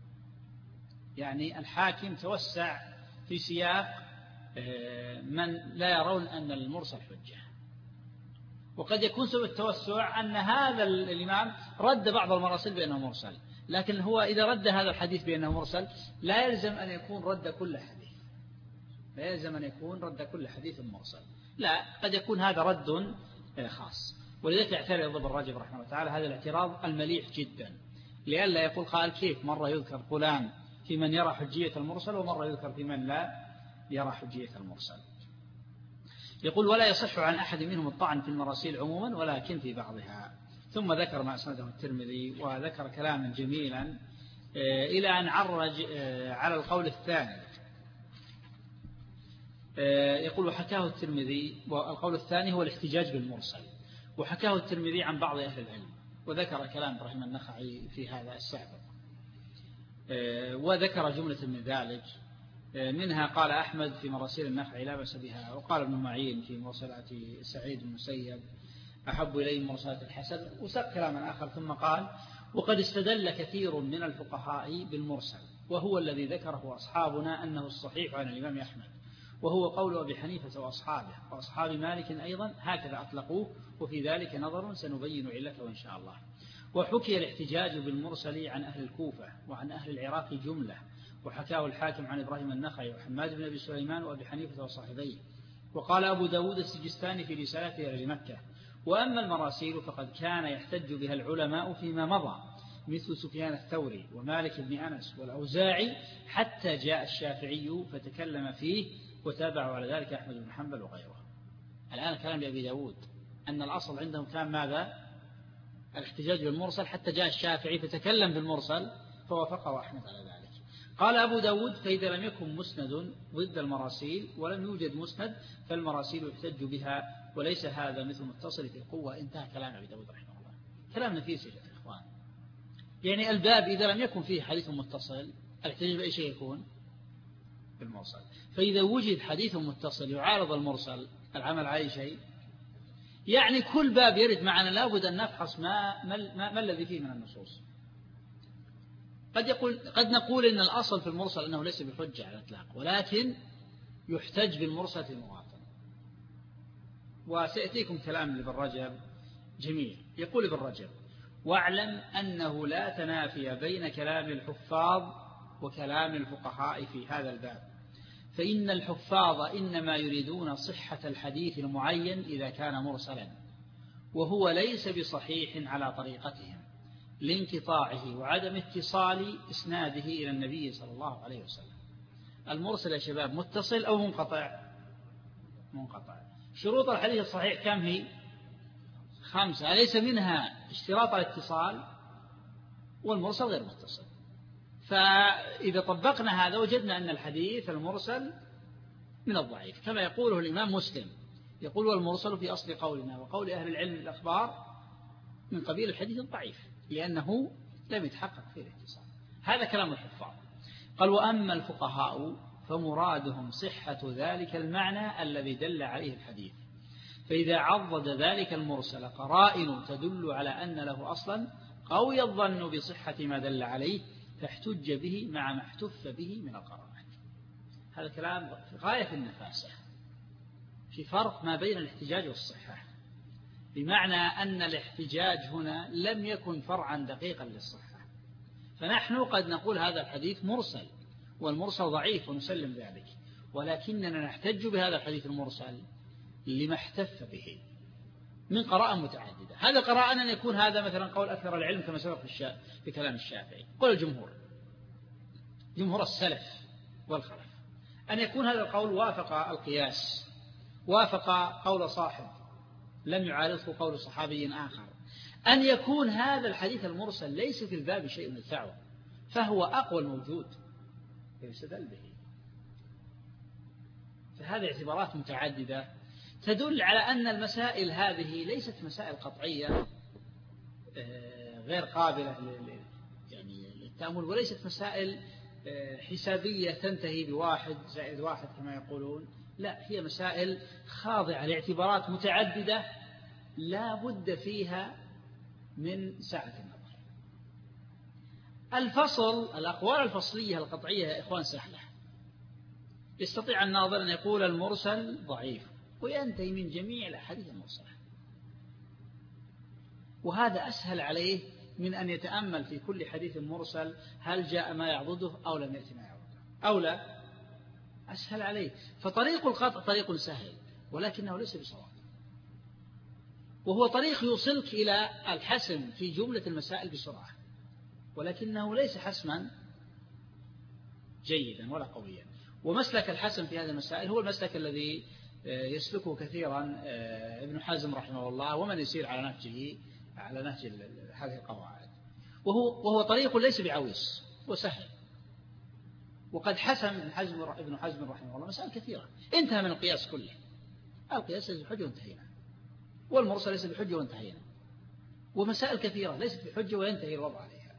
S2: يعني الحاكم توسع في سياق من لا يرون أن المرسل حجة، وقد يكون سبب التوسع أن هذا الإمام رد بعض المراسل بأنه مرسل، لكن هو إذا رد هذا الحديث بأنه مرسل لا يلزم أن يكون رد كل حديث، لا يلزم أن يكون رد كل حديث مرسل، لا، قد يكون هذا رد خاص. ولذلك يعترض ابن رجب رحمه الله تعالى هذا الاعتراض المليح جدا، لئلا يقول قال كيف مرة يذكر فلان في من يرى حجية المرسل ومرة يذكر في من لا يرى حجية المرسل. يقول ولا يصح عن أحد منهم الطعن في المراسيل عموما ولكن في بعضها. ثم ذكر ما أسنده الترمذي وذكر كلاما جميلا إلى أن عرج على القول الثاني. يقول وحكاه الترمذي، والقول الثاني هو الاحتجاج بالمرسل، وحكاه الترمذي عن بعض أهل العلم، وذكر كلام إبراهيم النخعي في هذا السابق، وذكر جملة من ذلك منها قال أحمد في مراسيل النخعي لا بأس بها، وقال ابن معين في مرسلات سعيد المسيب أحب إليه مرسلات الحسن، وسق كلاما آخر ثم قال وقد استدل كثير من الفقهاء بالمرسل وهو الذي ذكره أصحابنا أنه الصحيح عن الإمام أحمد، وهو قول أبي حنيفة وأصحابه وأصحاب مالك أيضا هكذا أطلقوه، وفي ذلك نظر سنبين علته إن شاء الله. وحكي الاحتجاج بالمرسل عن أهل الكوفة وعن أهل العراق جملة، وحكاه الحاكم عن إبراهيم النخعي وحماد بن أبي سليمان وأبي حنيفة وصاحبيه. وقال أبو داود السجستاني في رسالته إلى مكة وأما المراسيل فقد كان يحتج بها العلماء فيما مضى مثل سفيان الثوري ومالك بن أنس والأوزاعي حتى جاء الشافعي فتكلم فيه وتابعوا على ذلك أحمد بن حنبل وغيره. الآن كلام لأبي داود أن الأصل عندهم كان ماذا؟ الاحتجاج بالمرسل حتى جاء الشافعي فتكلم بالمرسل فوافقه أحمد على ذلك. قال أبو داود فإذا لم يكن مسند ضد المراسيل ولم يوجد مسند فالمراسيل يحتج بها وليس هذا مثل متصل في القوة. انتهى كلام أبي داود رحمه الله. كلام نفيس يا إخوان. يعني الباب إذا لم يكن فيه حديث متصل الاحتجاج بأي شيء يكون بالمرسل، فإذا وجد حديث متصل يعارض المرسل العمل عليه شيء. يعني كل باب يرد معنا لابد أن نفحص ما, ما, ما, ما الذي فيه من النصوص. قد, يقول قد نقول إن الأصل في المرسل أنه ليس بحجة على الإطلاق، ولكن يحتج بالمرسل في المواطن. وسيأتيكم كلام لابن رجب جميل. يقول ابن رجب واعلم أنه لا تنافي بين كلام الحفاظ وكلام الفقهاء في هذا الباب، فإن الحفاظ إنما يريدون صحة الحديث المعين إذا كان مرسلا، وهو ليس بصحيح على طريقتهم لانقطاعه وعدم اتصال إسناده إلى النبي صلى الله عليه وسلم. المرسل يا شباب متصل أو منقطع؟ منقطع. شروط الحديث الصحيح كم هي؟ خمسة، أليس منها اشتراط الاتصال؟ والمرسل غير متصل. فإذا طبقنا هذا وجدنا أن الحديث المرسل من الضعيف، كما يقوله الإمام مسلم، يقول والمرسل في أصل قولنا وقول أهل العلم الأخبار من قبيل الحديث الضعيف لأنه لم يتحقق فيه الاتصال. هذا كلام الحفاظ. قال وأما الفقهاء فمرادهم صحة ذلك المعنى الذي دل عليه الحديث، فإذا عضد ذلك المرسل قرائن تدل على أن له أصلا قوي الظن بصحة ما دل عليه فاحتج به مع ما احتف به من القرائن. هذا الكلام في غاية النفاسة. في فرق ما بين الاحتجاج والصحة، بمعنى أن الاحتجاج هنا لم يكن فرعا دقيقا للصحة، فنحن قد نقول هذا الحديث مرسل والمرسل ضعيف ونسلم ذلك، ولكننا نحتج بهذا الحديث المرسل لما احتف به من قرائن متعددة. هذا قرائن أن يكون هذا مثلا قول أكثر العلم كما سبق في, في كلام الشافعي، قول الجمهور جمهور السلف والخلف، أن يكون هذا القول وافق القياس، وافق قول صاحب لم يعارضه قول صحابي آخر، أن يكون هذا الحديث المرسل ليس في الباب شيء يدفعه فهو أقوى الموجود يستدل به. فهذه اعتبارات متعددة تدل على أن المسائل هذه ليست مسائل قطعية غير قابلة يعني للتأمل، وليست مسائل حسابية تنتهي بواحد زائد واحد كما يقولون، لا، هي مسائل خاضعة لاعتبارات متعددة لا بد فيها من سعة النظر. الفصل، الأقوال الفصلية القطعية يا إخوان سهلة، يستطيع الناظر أن يقول المرسل ضعيف وينتهي من جميع الأحاديث المرسلة، وهذا أسهل عليه من أن يتأمل في كل حديث مرسل هل جاء ما يعضده أو لم يأتي ما يعضده أو لا، أسهل عليه. فطريق القطع طريق سهل ولكنه ليس بصواب، وهو طريق يوصلك إلى الحسم في جملة المسائل بسرعة، ولكنه ليس حسما جيدا ولا قويا. ومسلك الحسم في هذه المسائل هو المسلك الذي يسلكه كثيرا ابن حزم رحمه الله ومن يسير على نهجه على نهج هذه القواعد، وهو وهو طريق ليس بعويص وسهل. وقد حسم ابن حزم ابن حزم رحمه الله مسائل كثيرة، انتهى من القياس كله. القياس ليس بحجة وانتهينا، والمرسل ليس بحجة وانتهينا، ومسائل كثيرة ليست بحجة وينتهي الوضع عليها.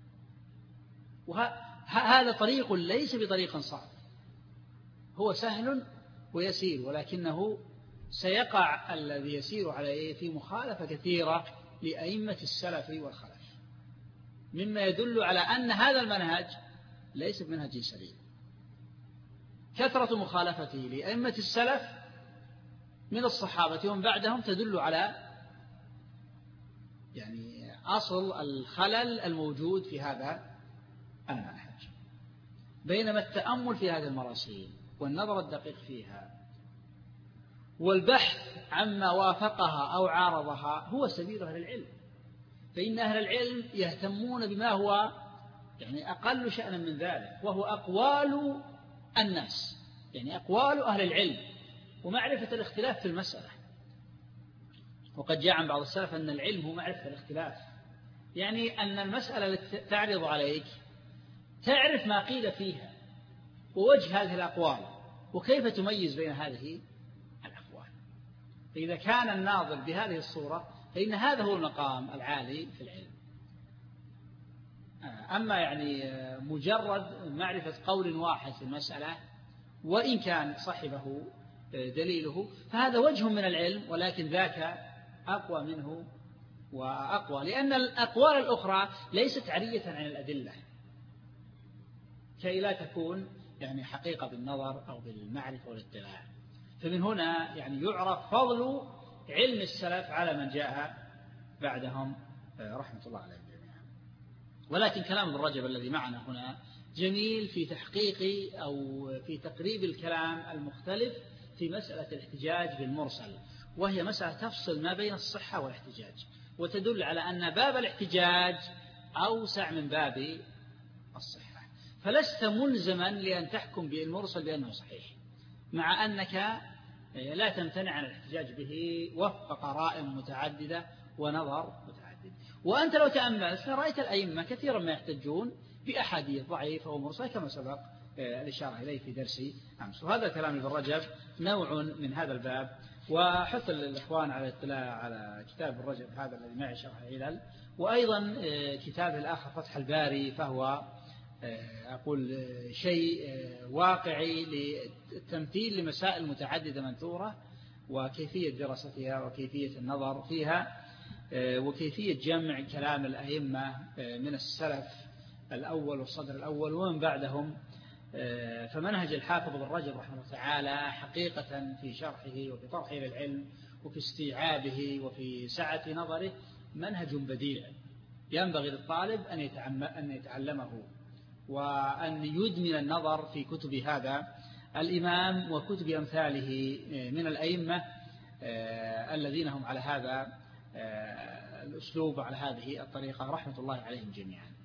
S2: وهذا طريق ليس بطريق صعب، هو سهل ويسير، ولكنه سيقع الذي يسير عليه في مخالفة كثيرة لأئمة السلف والخلف، مما يدل على أن هذا المنهج ليس بمنهج سليم. كثرة مخالفته لأئمة السلف من الصحابة ومن بعدهم تدل على يعني أصل الخلل الموجود في هذا المنهج. بينما التأمل في هذه المراسيل والنظر الدقيق فيها والبحث عما وافقها أو عارضها هو سبيل أهل العلم، فإن أهل العلم يهتمون بما هو يعني أقل شأنا من ذلك، وهو أقوال الناس، يعني أقوال أهل العلم ومعرفة الاختلاف في المسألة. وقد جاء عن بعض السلف أن العلم هو معرفة الاختلاف، يعني أن المسألة التي تعرض عليك تعرف ما قيل فيها ووجه هذه الأقوال وكيف تميز بين هذه الأقوال. فإذا كان الناظر بهذه الصورة فإن هذا هو المقام العالي في العلم. أما يعني مجرد معرفة قول واحد في المسألة وإن كان صاحبه دليله فهذا وجه من العلم، ولكن ذاك أقوى منه وأقوى، لأن الأقوال الأخرى ليست عرية عن الأدلة كي لا تكون يعني حقيقة بالنظر أو بالمعرفة والاطلاع. فمن هنا يعني يعرف فضل علم السلف على من جاء بعدهم رحمة الله عليهم جميعا. ولكن كلام ابن رجب الذي معنا هنا جميل في تحقيق أو في تقريب الكلام المختلف في مسألة الاحتجاج بالمرسل، وهي مسألة تفصل ما بين الصحة والاحتجاج، وتدل على أن باب الاحتجاج أوسع من باب الصحة، فلست ملزما لأن تحكم بالمرسل بأنه صحيح، مع أنك لا تمتنع عن الاحتجاج به وفق قرائن متعددة ونظر متعدد. وأنت لو تأملت رأيت الأئمة كثيرا ما يحتجون بأحاديث ضعيفة ومرسلة كما سبق الإشارة إليه في درسي أمس. وهذا كلام ابن رجب نوع من هذا الباب، وحث الإخوان على الاطلاع على كتاب ابن رجب هذا الذي معي شرح علل، وأيضا كتابه الآخر فتح الباري، فهو أقول شيء واقعي للتمثيل لمسائل متعددة منثورة وكيفية دراستها وكيفية النظر فيها وكيفية جمع كلام الأئمة من السلف الأول والصدر الأول ومن بعدهم. فمنهج الحافظ ابن رجب رحمه الله تعالى حقيقة في شرحه وفي طرحه للعلم وفي استيعابه وفي سعة نظره منهج بديع ينبغي للطالب أن يتعلمه وأن يدمن النظر في كتب هذا الإمام وكتب أمثاله من الأئمة الذين هم على هذا الأسلوب وعلى هذه الطريقة رحمة الله عليهم جميعا.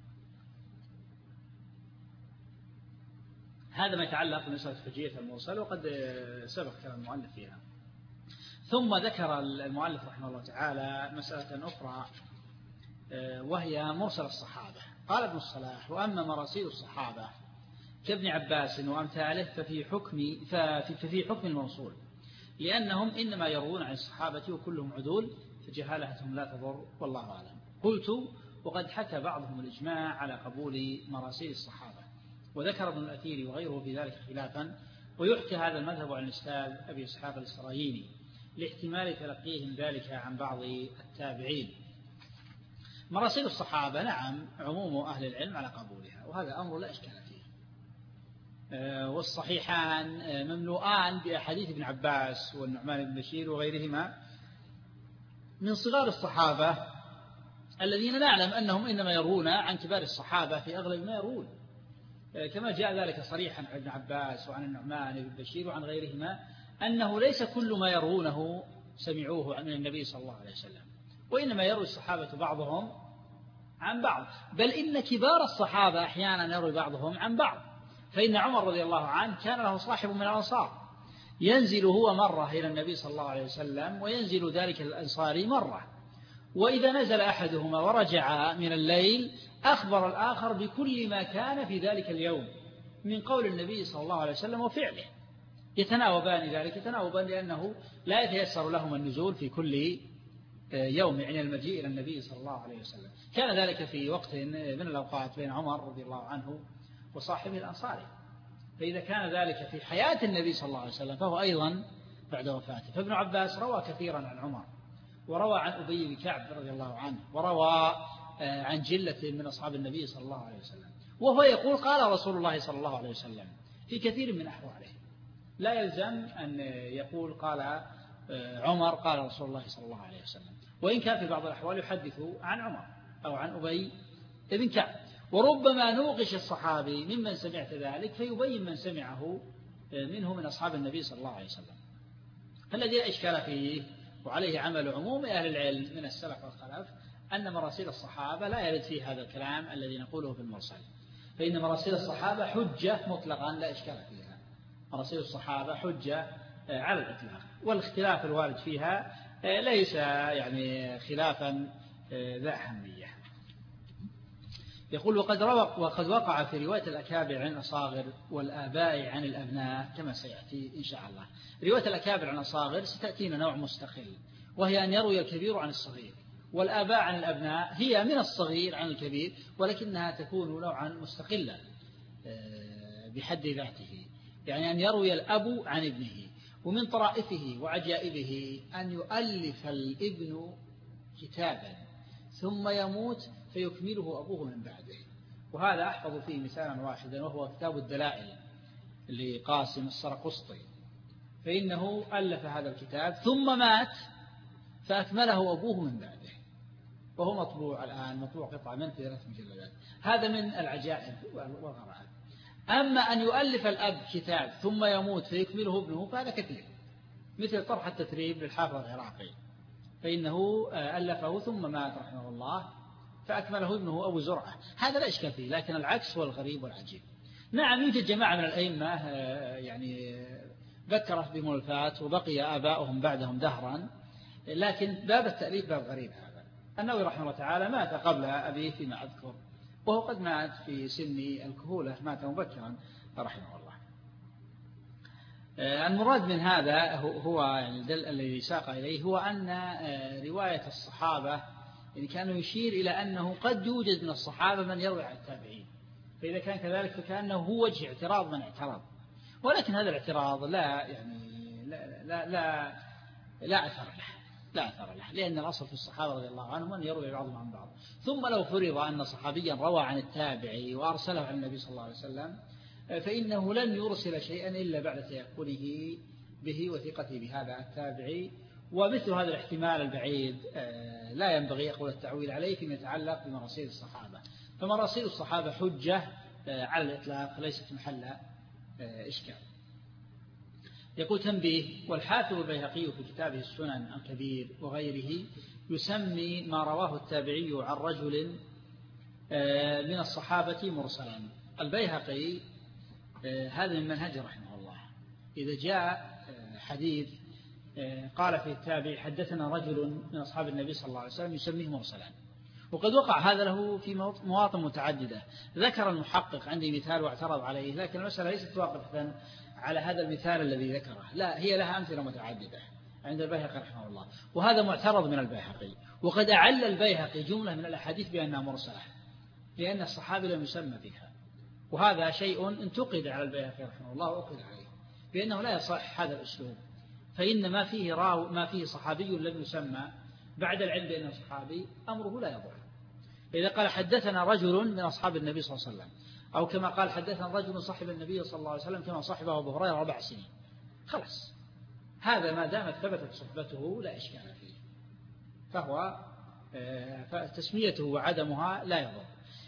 S2: هذا ما يتعلق بمسألة حجية المرسل، وقد سبق كلام المؤلف فيها. ثم ذكر المؤلف رحمه الله تعالى مسألة أخرى وهي مرسل الصحابة. قال ابن الصلاح: وأما مراسيل الصحابة كابن عباس وأمثاله ففي حكم ففي حكم الموصول، لأنهم إنما يروون عن الصحابة وكلهم عدول، فجهالتهم لا تضر والله أعلم. قلت: وقد حكى بعضهم الإجماع على قبول مراسيل الصحابة، وذكر ابن الأثير وغيره في ذلك خلافا، ويحكى هذا المذهب عن الأستاذ أبي إسحاق الإسرائيلي لاحتمال تلقيهم ذلك عن بعض التابعين. مراسيل الصحابة نعم عموم أهل العلم على قبولها، وهذا أمر لا إشكال فيه، والصحيحان مملوءان بأحاديث ابن عباس والنعمان بن بشير وغيرهما من صغار الصحابة الذين نعلم أنهم إنما يروون عن كبار الصحابة في أغلب ما يروون، كما جاء ذلك صريحا عن ابن عباس وعن النعمان بن بشير وعن غيرهما أنه ليس كل ما يروونه سمعوه عن النبي صلى الله عليه وسلم، وإنما يروي الصحابة بعضهم عن بعض، بل إن كبار الصحابة أحيانا يروي بعضهم عن بعض. فإن عمر رضي الله عنه كان له صاحب من الأنصار ينزل هو مرة إلى النبي صلى الله عليه وسلم وينزل ذلك الأنصاري مرة، وإذا نزل أحدهما ورجع من الليل أخبر الآخر بكل ما كان في ذلك اليوم من قول النبي صلى الله عليه وسلم وفعله، يتناوبان ذلك يتناوبان لأنه لا يتيسر لهما النزول في كل يوم، يعني المجيء إلى النبي صلى الله عليه وسلم. كان ذلك في وقت من الأوقات بين عمر رضي الله عنه وصاحبه الأنصاري، فإذا كان ذلك في حياة النبي صلى الله عليه وسلم فهو أيضا بعد وفاته. فابن عباس روى كثيرا عن عمر، وروى عن أبي بن كعب رضي الله عنه، وروى عن جلة من أصحاب النبي صلى الله عليه وسلم، وهو يقول قال رسول الله صلى الله عليه وسلم في كثير من أحواله. لا يلزم أن يقول قال عمر قال رسول الله صلى الله عليه وسلم، وإن كان في بعض الأحوال يحدث عن عمر أو عن أبي بن كعب. وربما نوقش الصحابي ممن سمعت ذلك فيبين من سمعه منه من أصحاب النبي صلى الله عليه وسلم. فالذي لا إشكال فيه وعليه عمل عموم أهل العلم من السلف والخلف أن مراسيل الصحابة لا يرد فيه هذا الكلام الذي نقوله في المرسل، فإن مراسيل الصحابة حجة مطلقا لا إشكال فيها. مراسيل الصحابة حجة على الإطلاق، والاختلاف الوارد فيها ليس يعني خلافا ذا أهمية. يقول وقد, وقد وقع في رواية الأكابر عن الأصاغر والآباء عن الأبناء كما سيأتي إن شاء الله. رواية الأكابر عن الأصاغر ستأتينا نوع مستقل، وهي أن يروي الكبير عن الصغير، والآباء عن الأبناء هي من الصغير عن الكبير، ولكنها تكون نوعا مستقلا بحد ذاته، يعني أن يروي الأب عن ابنه. ومن طرائفه وعجائبه أن يؤلف الابن كتابا ثم يموت فيكمله أبوه من بعده، وهذا أحفظ فيه مثالا واحدا وهو كتاب الدلائل لقاسم السرقسطي، فإنه ألف هذا الكتاب ثم مات فأكمله أبوه من بعده، وهو مطبوع الآن، مطبوع قطعة من في ثلاث مجلدات. هذا من العجائب والغرائب. أما أن يؤلف الأب كتاب ثم يموت فيكمله ابنه فهذا كثير، مثل طرح التثريب للحافظ العراقي، فإنه ألفه ثم مات رحمه الله فأكمله ابنه أبو زرعة، هذا لا إشكال فيه. لكن العكس هو الغريب والعجيب. نعم يوجد جماعة من الأئمة يعني ذكرت بمؤلفات وبقي آباؤهم بعدهم دهرا، لكن باب التأليف باب غريب. هذا النووي رحمه الله تعالى مات قبل أبيه فيما أذكر، وهو قد مات في سن الكهولة، مات مبكرا رحمه الله. المراد من هذا هو يعني الدل الذي ساق إليه هو أن رواية الصحابة يعني كانوا يشير إلى أنه قد يوجد من الصحابة من يروي عن التابعين، فإذا كان كذلك فكأنه هو وجه اعتراض من اعتراض، ولكن هذا الاعتراض لا يعني لا لا لا, لا أثر له لا أثر له لأن الأصل في الصحابة رضي الله عنهم أن يروي بعضهم عن بعض. ثم لو فرض أن صحابيا روى عن التابعي وأرسله عن النبي صلى الله عليه وسلم فإنه لن يرسل شيئا إلا بعد تيقنه به وثقته بهذا التابعي، ومثل هذا الاحتمال البعيد لا ينبغي يقول التعويل عليه فيما يتعلق بمراسيل الصحابة. فمراسيل الصحابة حجة على الإطلاق ليست محل إشكال. يقول تنبيه: والحافظ البيهقي في كتابه السنن الكبير وغيره يسمي ما رواه التابعي عن رجل من الصحابة مرسلا. البيهقي هذا من منهجه رحمه الله، إذا جاء حديث قال في التابع حدثنا رجل من أصحاب النبي صلى الله عليه وسلم يسميه مرسلا، وقد وقع هذا له في مواطن متعددة. ذكر المحقق عندي مثال واعترض عليه، لكن المسألة ليست واقفة على هذا المثال الذي ذكره، لا هي لها أمثلة متعددة عند البيهقي رحمه الله، وهذا معترض من البيهقي. وقد أعل البيهقي جملة من الأحاديث بأنها مرسلة لأن الصحابي لم يسمى بها، وهذا شيء انتقد على البيهقي رحمه الله وأقل عليه بأنه لا يصح هذا الأسلوب، فإن ما فيه راو ما فيه صحابي لم يسمى بعد العلم بأنه صحابي أمره لا يضر. إذا قال حدثنا رجل من أصحاب النبي صلى الله عليه وسلم، أو كما قال حدثنا رجل صاحب النبي صلى الله عليه وسلم كما صاحبه أبو هريرة أربع سنين، خلاص هذا ما دامت ثبتت صحبته لا إشكال فيه، فهو فتسميته وعدمها لا يضر.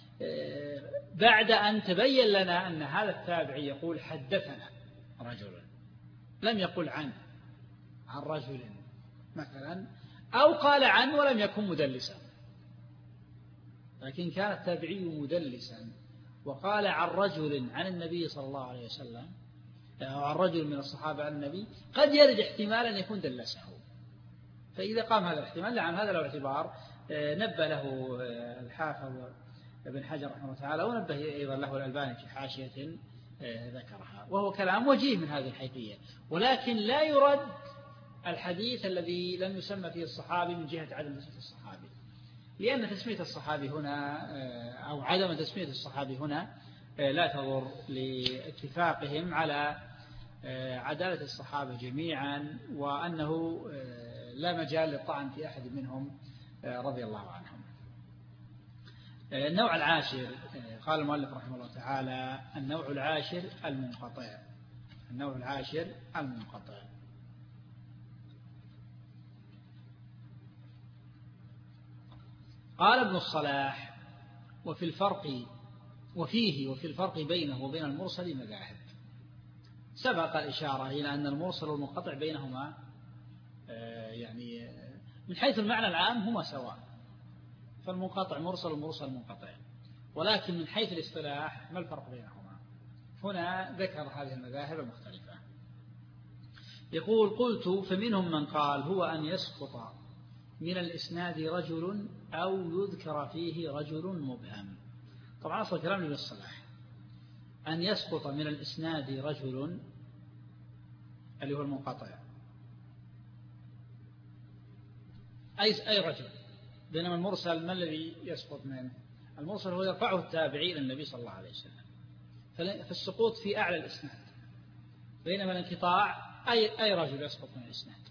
S2: بعد أن تبين لنا أن هذا التابعي يقول حدثنا رجل، لم يقل عن عن رجل مثلا، أو قال عن ولم يكن مدلسا، لكن كان التابعي مدلسا وقال عن رجل عن النبي صلى الله عليه وسلم أو عن رجل من الصحابة عن النبي، قد يرد احتمال أن يكون دلسه. فإذا قام هذا الاحتمال نعم هذا له اعتبار. نبه له الحافظ ابن حجر رحمه الله تعالى، ونبه أيضا له الألباني في حاشية ذكرها، وهو كلام وجيه من هذه الحيثية. ولكن لا يرد الحديث الذي لم يسمى فيه الصحابي من جهة عدم تسمية الصحابي، لأن تسمية الصحابي هنا أو عدم تسمية الصحابي هنا لا تضر لاتفاقهم على عدالة الصحابة جميعا، وأنه لا مجال للطعن في أحد منهم رضي الله عنهم. النوع العاشر قال المؤلف رحمه الله تعالى: النوع العاشر المنقطع. النوع العاشر المنقطع. قال ابن الصلاح: وفي الفرق وفيه وفي الفرق بينه وبين المرسل مذاهب. سبق الإشارة إلى أن المرسل والمنقطع بينهما يعني من حيث المعنى العام هما سواء، فالمنقطع مرسل والمرسل منقطع، ولكن من حيث الاصطلاح ما الفرق بينهما؟ هنا ذكر هذه المذاهب المختلفة. يقول: قلت: فمنهم من قال هو أن يسقط من الإسناد رجل أو يذكر فيه رجل مبهم. طبعا أصل كلام ابن الصلاح أن يسقط من الإسناد رجل اللي هو المنقطع أي أي رجل، بينما المرسل ما الذي يسقط منه؟ المرسل هو يرفعه التابعي إلى النبي صلى الله عليه وسلم، فالسقوط في أعلى الإسناد، بينما الانقطاع أي أي رجل يسقط من الإسناد.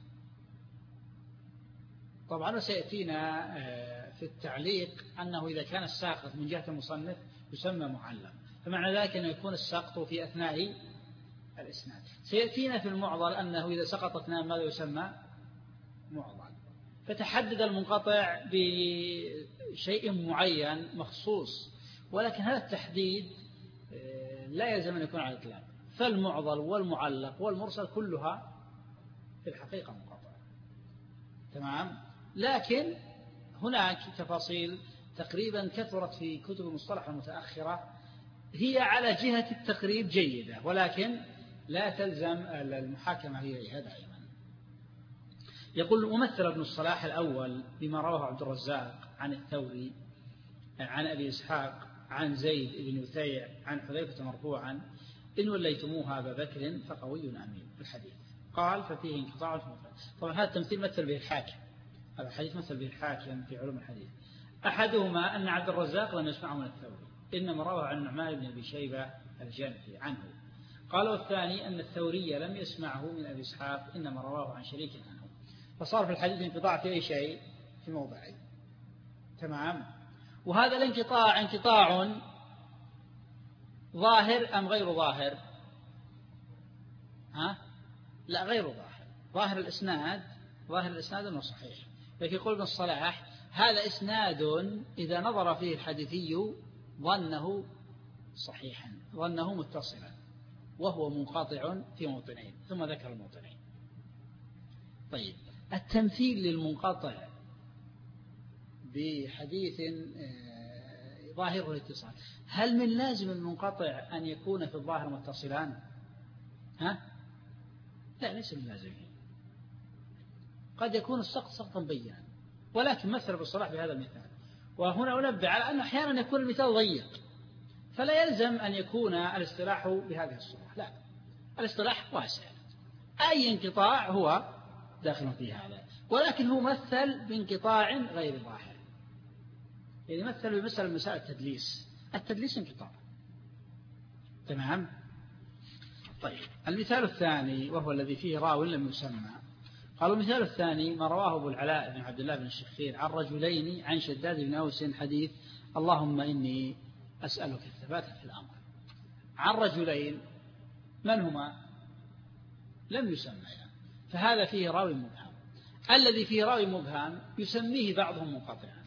S2: طبعا سيأتينا في التعليق أنه إذا كان الساقط من جهة المصنف يسمى معلم، فمعنى ذلك أنه يكون السقط في أثناء الإسناد. سيأتينا في المعضل أنه إذا سقط اثنان ماذا يسمى؟ معضل. فتحدد المنقطع بشيء معين مخصوص، ولكن هذا التحديد لا يلزم أن يكون على الإطلاق، فالمعضل والمعلق والمرسل كلها في الحقيقة منقطع. تمام؟ لكن هناك تفاصيل تقريبا كثرت في كتب المصطلح المتأخرة هي على جهة التقريب جيدة، ولكن لا تلزم المحاكمة إليها دائما. يقول: ومثل ابن الصلاح الأول بما رواه عبد الرزاق عن الثوري عن أبي إسحاق عن زيد بن يثيع عن حذيفة مرفوعا: إن وليتموها أبا بكر فقوي أمين الحديث. قال: ففيه انقطاع في مفرد. طبعا هذا التمثيل مثل به الحاكم، هذا الحديث مثل به الحاكم في علوم الحديث. أحدهما أن عبد الرزاق لم يسمعه من الثوري، إنما رواه عن النعمان بن أبي شيبة الجنفي عنه. قال: والثاني أن الثوري لم يسمعه من أبي إسحاق، إنما رواه عن شريك عنه. فصار في الحديث انقطاع في أي شيء؟ في موضعين. تمام؟ وهذا الانقطاع انقطاع ظاهر أم غير ظاهر؟ ها؟ لا، غير ظاهر. ظاهر الإسناد ظاهر الإسناد أنه صحيح، لكن يقول ابن الصلاح: هذا إسناد إذا نظر فيه الحديثي ظنه صحيحا، ظنه متصلا، وهو منقطع في موطنين، ثم ذكر الموطنين. طيب، التمثيل للمنقطع بحديث ظاهره الاتصال، هل من لازم المنقطع أن يكون في الظاهر متصلان؟ ها؟ لا، ليس من لازم. قد يكون السقط سقطا بينا، ولكن مثل بالصلاح بهذا المثال. وهنا أنبه على أن أحيانا يكون المثال ضيق، فلا يلزم أن يكون الاصطلاح بهذه الصورة، لا، الاصطلاح واسع، أي انقطاع هو داخل في هذا، ولكن هو مثل بانقطاع غير ظاهر. يعني مثل بمثل مسائل التدليس، التدليس انقطاع. تمام؟ طيب، المثال الثاني وهو الذي فيه راو لم يسمى. قالوا: المثال الثاني ما رواه أبو العلاء بن عبد الله بن الشخير عن رجلين عن شداد بن أوس حديث: اللهم إني أسألك الثبات في الأمر. عن رجلين، من هما؟ لم يسمى، فهذا فيه راوي مبهم. الذي فيه راوي مبهم يسميه بعضهم منقطعا،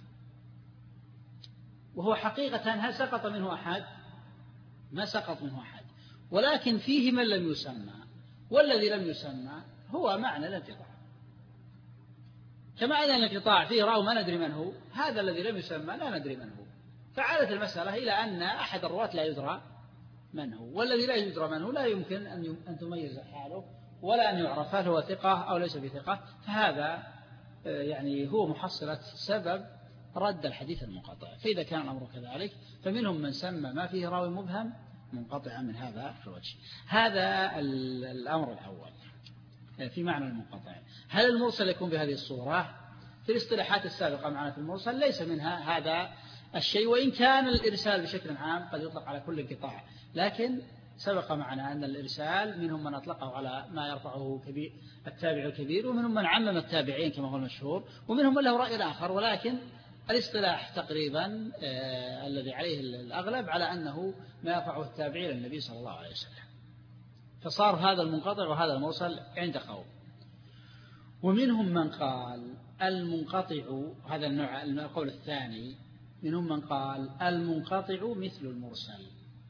S2: وهو حقيقة هل سقط منه أحد؟ ما سقط منه أحد، ولكن فيه من لم يسمى، والذي لم يسمى هو معنى الانقطاع. كما أن الانقطاع فيه راوي ما ندري من هو، هذا الذي لم يسمى لا ندري من هو، فعادت المسألة إلى أن أحد الرواة لا يدرى من هو، والذي لا يدرى من هو لا يمكن أن تميز حاله ولا أن يعرف هل هو ثقة أو ليس بثقة. فهذا يعني هو محصلة سبب رد الحديث المنقطع. فإذا كان الأمر كذلك فمنهم من سمى ما فيه راوي مبهم منقطعا من هذا الوجه. هذا الأمر الأول في معنى المنقطع. هل المرسل يكون بهذه الصورة؟ في الاصطلاحات السابقة معنا في المرسل ليس منها هذا الشيء، وإن كان الإرسال بشكل عام قد يطلق على كل انقطاع، لكن سبق معنا أن الإرسال منهم من أطلقه على ما يرفعه كبير التابع الكبير، ومنهم من عمم التابعين كما هو المشهور، ومنهم من له رأي آخر، ولكن الاصطلاح تقريبا آه الذي عليه الأغلب على أنه ما يرفعه التابعين للنبي صلى الله عليه وسلم. فصار هذا المنقطع وهذا المرسل عند قوم. ومنهم من قال المنقطع، هذا النوع القول الثاني، منهم من قال المنقطع مثل المرسل،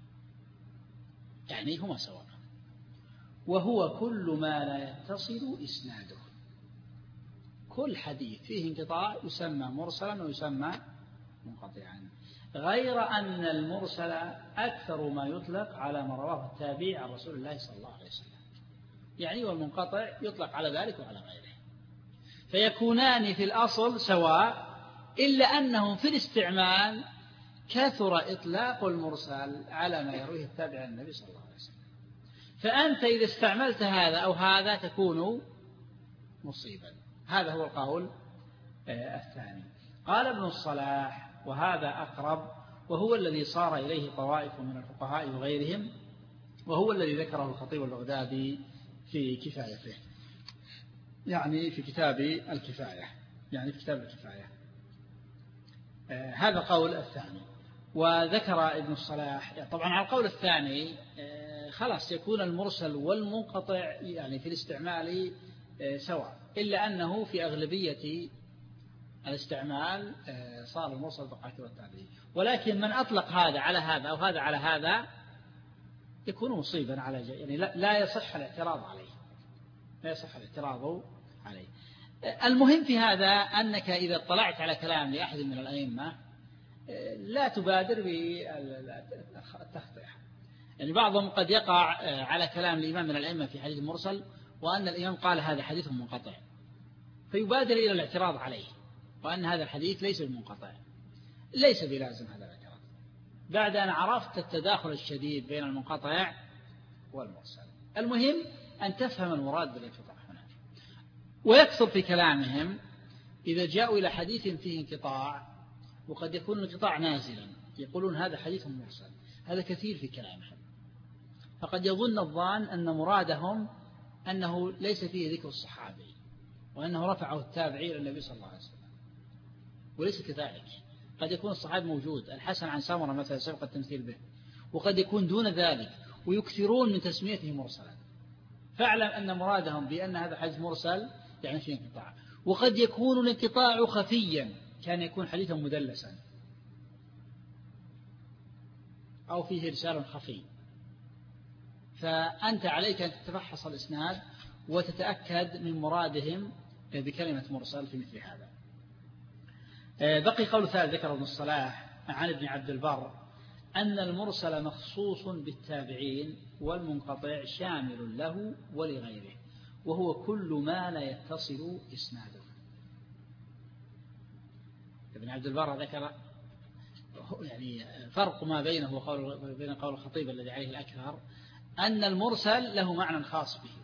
S2: يعني هما سواء، وهو كل ما لا يتصل إسناده. كل حديث فيه انقطاع يسمى مرسلا ويسمى منقطعا، غير أن المرسل أكثر ما يطلق على ما رواه التابع عن رسول الله صلى الله عليه وسلم، يعني والمنقطع يطلق على ذلك وعلى غيره، فيكونان في الأصل سواء، إلا أنهم في الاستعمال كثر إطلاق المرسل على ما يرويه التابع عن النبي صلى الله عليه وسلم. فأنت إذا استعملت هذا أو هذا تكون مصيبا. هذا هو القول الثاني. قال ابن الصلاح وهذا أقرب، وهو الذي صار إليه طوائف من الفقهاء وغيرهم، وهو الذي ذكره الخطيب البغدادي في كفايته، يعني في كتاب الكفاية، يعني في كتاب الكفاية. آه هذا قول الثاني. وذكر ابن الصلاح طبعا على القول الثاني آه خلاص يكون المرسل والمنقطع يعني في الاستعمال آه سواء، إلا أنه في أغلبية الاستعمال آه صار المرسل بقاعته والتابعي. ولكن من أطلق هذا على هذا أو هذا على هذا يكون مصيبا على جاء، يعني لا, لا يصح الاعتراض عليه، لا يصح الاعتراض عليه. المهم في هذا أنك إذا اطلعت على كلام لأحد من الأئمة لا تبادر بالتخطئة. يعني بعضهم قد يقع على كلام الإمام من الأئمة في حديث مرسل وأن الإمام قال هذا حديث منقطع، فيبادر إلى الاعتراض عليه وأن هذا الحديث ليس بمنقطع. ليس بلازم هذا الاعتراض بعد أن عرفت التداخل الشديد بين المنقطع والمرسل. المهم أن تفهم المراد بالانقطاع هنا. ويكثر في كلامهم إذا جاءوا إلى حديث فيه انقطاع، وقد يكون الانقطاع نازلا، يقولون هذا حديث مرسل. هذا كثير في كلامهم، فقد يظن الظان أن مرادهم أنه ليس فيه ذكر الصحابي وأنه رفعه التابعي إلى النبي صلى الله عليه وسلم، وليس كذلك. قد يكون الصحابي موجود، الحسن عن سمرة مثلا سبق التمثيل به، وقد يكون دون ذلك، ويكثرون من تسميته مرسلا. فاعلم أن مرادهم بأن هذا حديث مرسل يعني فيه انقطاع. وقد يكون الانقطاع خفيا، كان يكون حديثا مدلسا أو فيه رسال خفي، فأنت عليك أن تتفحص الإسناد وتتأكد من مرادهم بكلمة مرسل في مثل هذا. بقي قول ثالث ذكر ابن الصلاح عن ابن عبد البر أن المرسل مخصوص بالتابعين والمنقطع شامل له ولغيره، وهو كل ما لا يتصل إسناده. ابن عبد البر ذكر يعني فرق ما بينه وقول بين قول الخطيب الذي عليه الأكثر أن المرسل له معنى خاص به،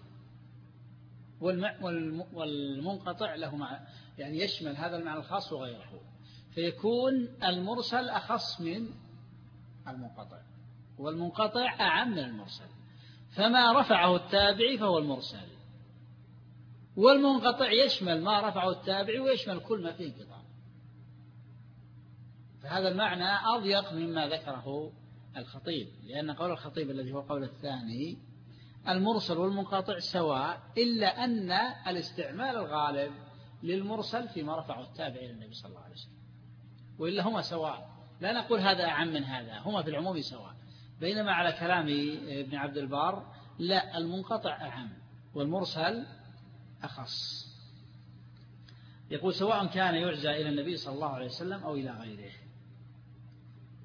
S2: والمنقطع له معنى يعني يشمل هذا المعنى الخاص وغيره، فيكون المرسل أخص من المنقطع، والمنقطع أعم من المرسل. فما رفعه التابعي فهو المرسل، والمنقطع يشمل ما رفعه التابعي ويشمل كل ما فيه انقطاع. فهذا المعنى أضيق مما ذكره الخطيب، لأن قول الخطيب الذي هو قول الثاني المرسل والمنقطع سواء، إلا أن الاستعمال الغالب للمرسل فيما رفعه التابعي إلى النبي صلى الله عليه وسلم، وإلا هما سواء، لا نقول هذا أعم من هذا، هما في العموم سواء. بينما على كلام ابن عبد البر لا، المنقطع أعم والمرسل أخص. يقول سواء كان يعزى إلى النبي صلى الله عليه وسلم أو إلى غيره.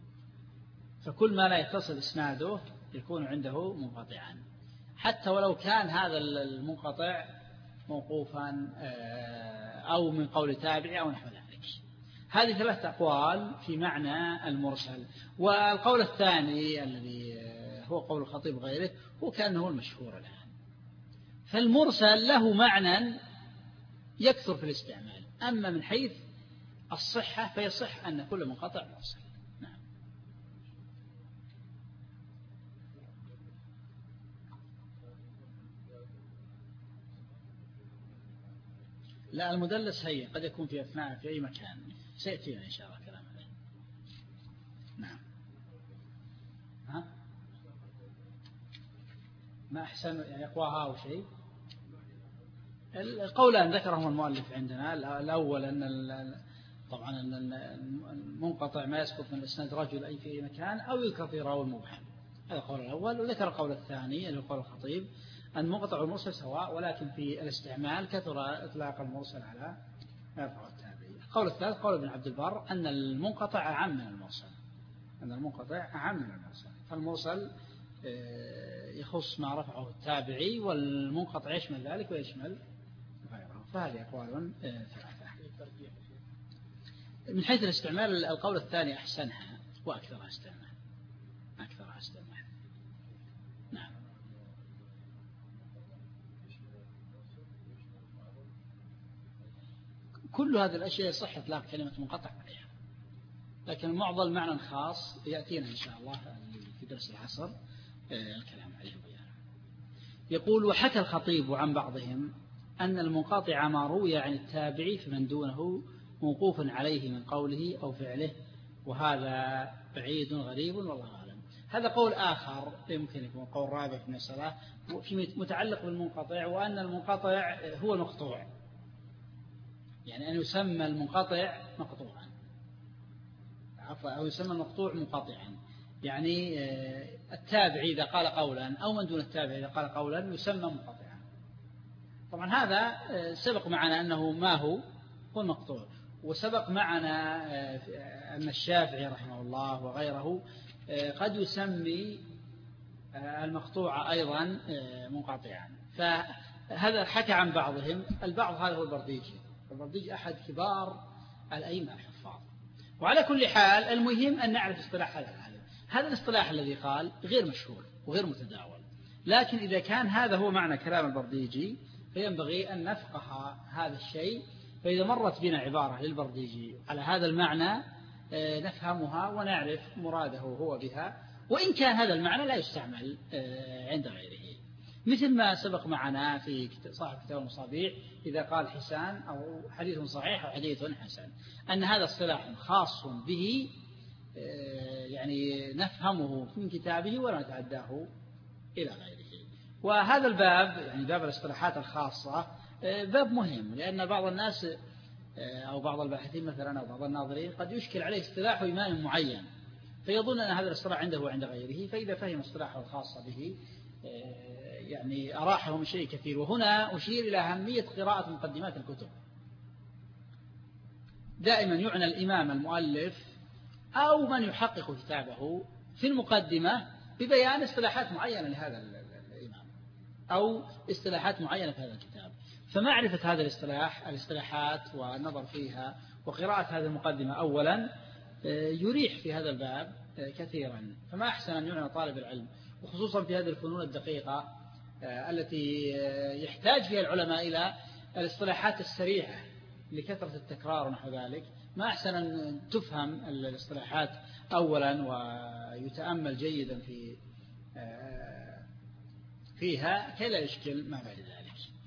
S2: فكل ما لا يتصل إسناده يكون عنده منقطعا، حتى ولو كان هذا المنقطع موقوفا أو من قول تابع أو نحو ذلك. هذه ثلاثة أقوال في معنى المرسل. والقول الثاني الذي هو قول الخطيب غيره هو كأنه المشهور الآن. فالمرسل له معنى يكثر في الاستعمال، أما من حيث الصحة فيصح أن كل منقطع مرسل. نعم. لا، المدلس هي قد يكون في أثناء في أي مكان، سيأتينا إن شاء الله كلام عليه. نعم. ها؟ ما أحسن يعني يقواها أو شيء. القولان ذكرهم المؤلف عندنا. الأول أن طبعا أن المنقطع ما يسقط من إسناد رجل أي في أي مكان أو يذكر في راوي مبهم، هذا القول الأول. وذكر القول الثاني اللي هو قول الخطيب أن المنقطع والمرسل سواء، ولكن في الاستعمال كثر إطلاق المرسل على يرفع التابعي. القول الثالث قول ابن عبد البر أن المنقطع أعم من المرسل، أن المنقطع أعم من المرسل، فالمرسل يخص ما رفعه التابعي، والمنقطع يشمل ذلك ويشمل غيره. فهذه أقوال ثلاثة. من حيث الاستعمال القول الثاني أحسنها وأكثرها استعمال، أكثرها استعمال. نعم. كل هذه الأشياء صح إطلاق كلمة منقطع عليها، لكن معضل معنى خاص يأتينا إن شاء الله في درس العصر الكلام عليه بيانه. يقول: وحكى الخطيب عن بعضهم أن المنقطع ما روي عن التابعي فمن دونه موقوف عليه من قوله أو فعله، وهذا بعيد غريب والله أعلم. هذا قول آخر يمكن يكون قول رابع في المسألة في متعلق بالمنقطع، وأن المنقطع هو المقطوع، يعني أن يسمى المنقطع مقطوعا، عفوا، أو يسمى المقطوع منقطعا. يعني التابعي إذا قال قولا أو من دون التابعي إذا قال قولا يسمى منقطعا. طبعا هذا سبق معنا أنه ما هو هو المقطوع، وسبق معنا أن الشافعي رحمه الله وغيره قد يسمي المقطوع أيضا منقطعا. فهذا حكى عن بعضهم. البعض هذا هو البرديجي. البرديجي أحد كبار الأئمة الحفاظ. وعلى كل حال المهم أن نعرف اصطلاح هذا العالم. هذا الاصطلاح الذي قال غير مشهور وغير متداول، لكن إذا كان هذا هو معنى كلام البرديجي فينبغي أن نفقه هذا الشيء. فإذا مرت بنا عبارة للبرديجي على هذا المعنى نفهمها ونعرف مراده هو بها، وإن كان هذا المعنى لا يستعمل عند غيره، مثل ما سبق معنا في صاحب كتاب المصابيح إذا قال حسان أو حديث صحيح أو حديث حسن، أن هذا اصطلاح خاص به، يعني نفهمه من كتابه ولا نتعداه إلى غيره. وهذا الباب، يعني باب الاصطلاحات الخاصة، باب مهم، لأن بعض الناس أو بعض الباحثين مثلا أو بعض الناظرين قد يشكل عليه اصطلاح إمام معين فيظن أن هذا الاصطلاح عنده وعند غيره، فإذا فهم اصطلاحه الخاص به يعني أراحه من شيء كثير. وهنا أشير إلى أهمية قراءة مقدمات الكتب. دائما يعنى الإمام المؤلف أو من يحقق كتابه في المقدمة ببيان اصطلاحات معينة لهذا الإمام أو اصطلاحات معينة في هذا الكتاب، فمعرفة هذا الاصطلاح الاصطلاحات والنظر فيها وقراءة هذه المقدمة أولا يريح في هذا الباب كثيرا. فما أحسن أن يعنى طالب العلم، وخصوصا في هذه الفنون الدقيقة التي يحتاج فيها العلماء إلى الاصطلاحات السريعة لكثرة التكرار ونحو ذلك. ما أحسن أن تفهم الاصطلاحات أولا ويتأمل جيدا في فيها كي لا يشكل ما بعد ذلك.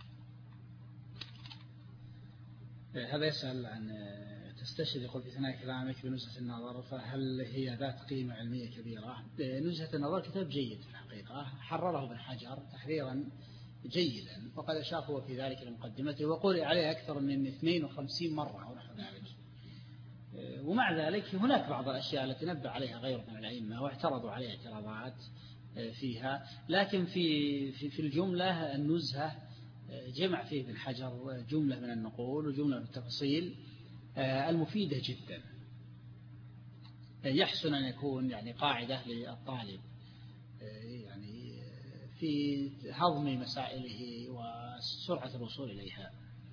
S2: هذا يسأل عن تستشهد، يقول في ثناء كلامك بنزهة النظر، فهل هي ذات قيمة علمية كبيرة؟ نزهة النظر كتاب جيد في الحقيقة، حرره ابن حجر تحريرا جيدا، وقد أشار هو في ذلك لمقدمته، وقرئ عليه أكثر من اثنين وخمسين مرة ونحو ذلك. ومع ذلك هناك بعض الأشياء التي نبه عليها غيره من الأئمة واعترضوا عليها اعتراضات فيها، لكن في في في الجملة النزهة جمع فيه ابن حجر جملة من النقول وجملة من التفصيل المفيدة جدا. يحسن أن يكون يعني قاعدة للطالب يعني في هضم مسائله وسرعة الوصول إليها.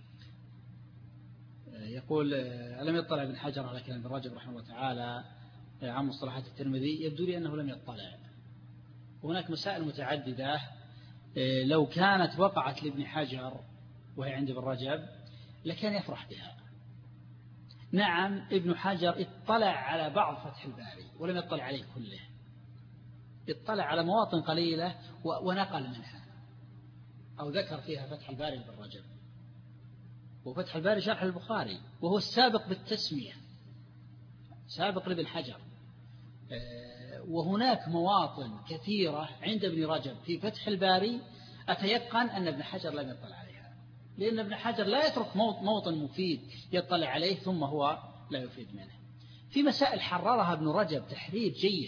S2: يقول ألم يطلع ابن حجر على كلام ابن رجب رحمه الله تعالى عن مصطلحات الترمذي؟ يبدو لي أنه لم يطلع. وهناك مسائل متعددة لو كانت وقعت لابن حجر وهي عند ابن رجب لكان يفرح بها. نعم ابن حجر اطلع على بعض فتح الباري ولم يطلع عليه كله، اطلع على مواطن قليلة ونقل منها أو ذكر فيها فتح الباري لابن رجب. وفتح الباري شرح البخاري وهو السابق بالتسمية، سابق لابن حجر. وهناك مواطن كثيرة عند ابن رجب في فتح الباري أتيقن أن ابن حجر لم يطلع عليها، لأن ابن حجر لا يترك موطن مفيد يطلع عليه ثم هو لا يفيد منه. في مسائل حررها ابن رجب تحرير جيد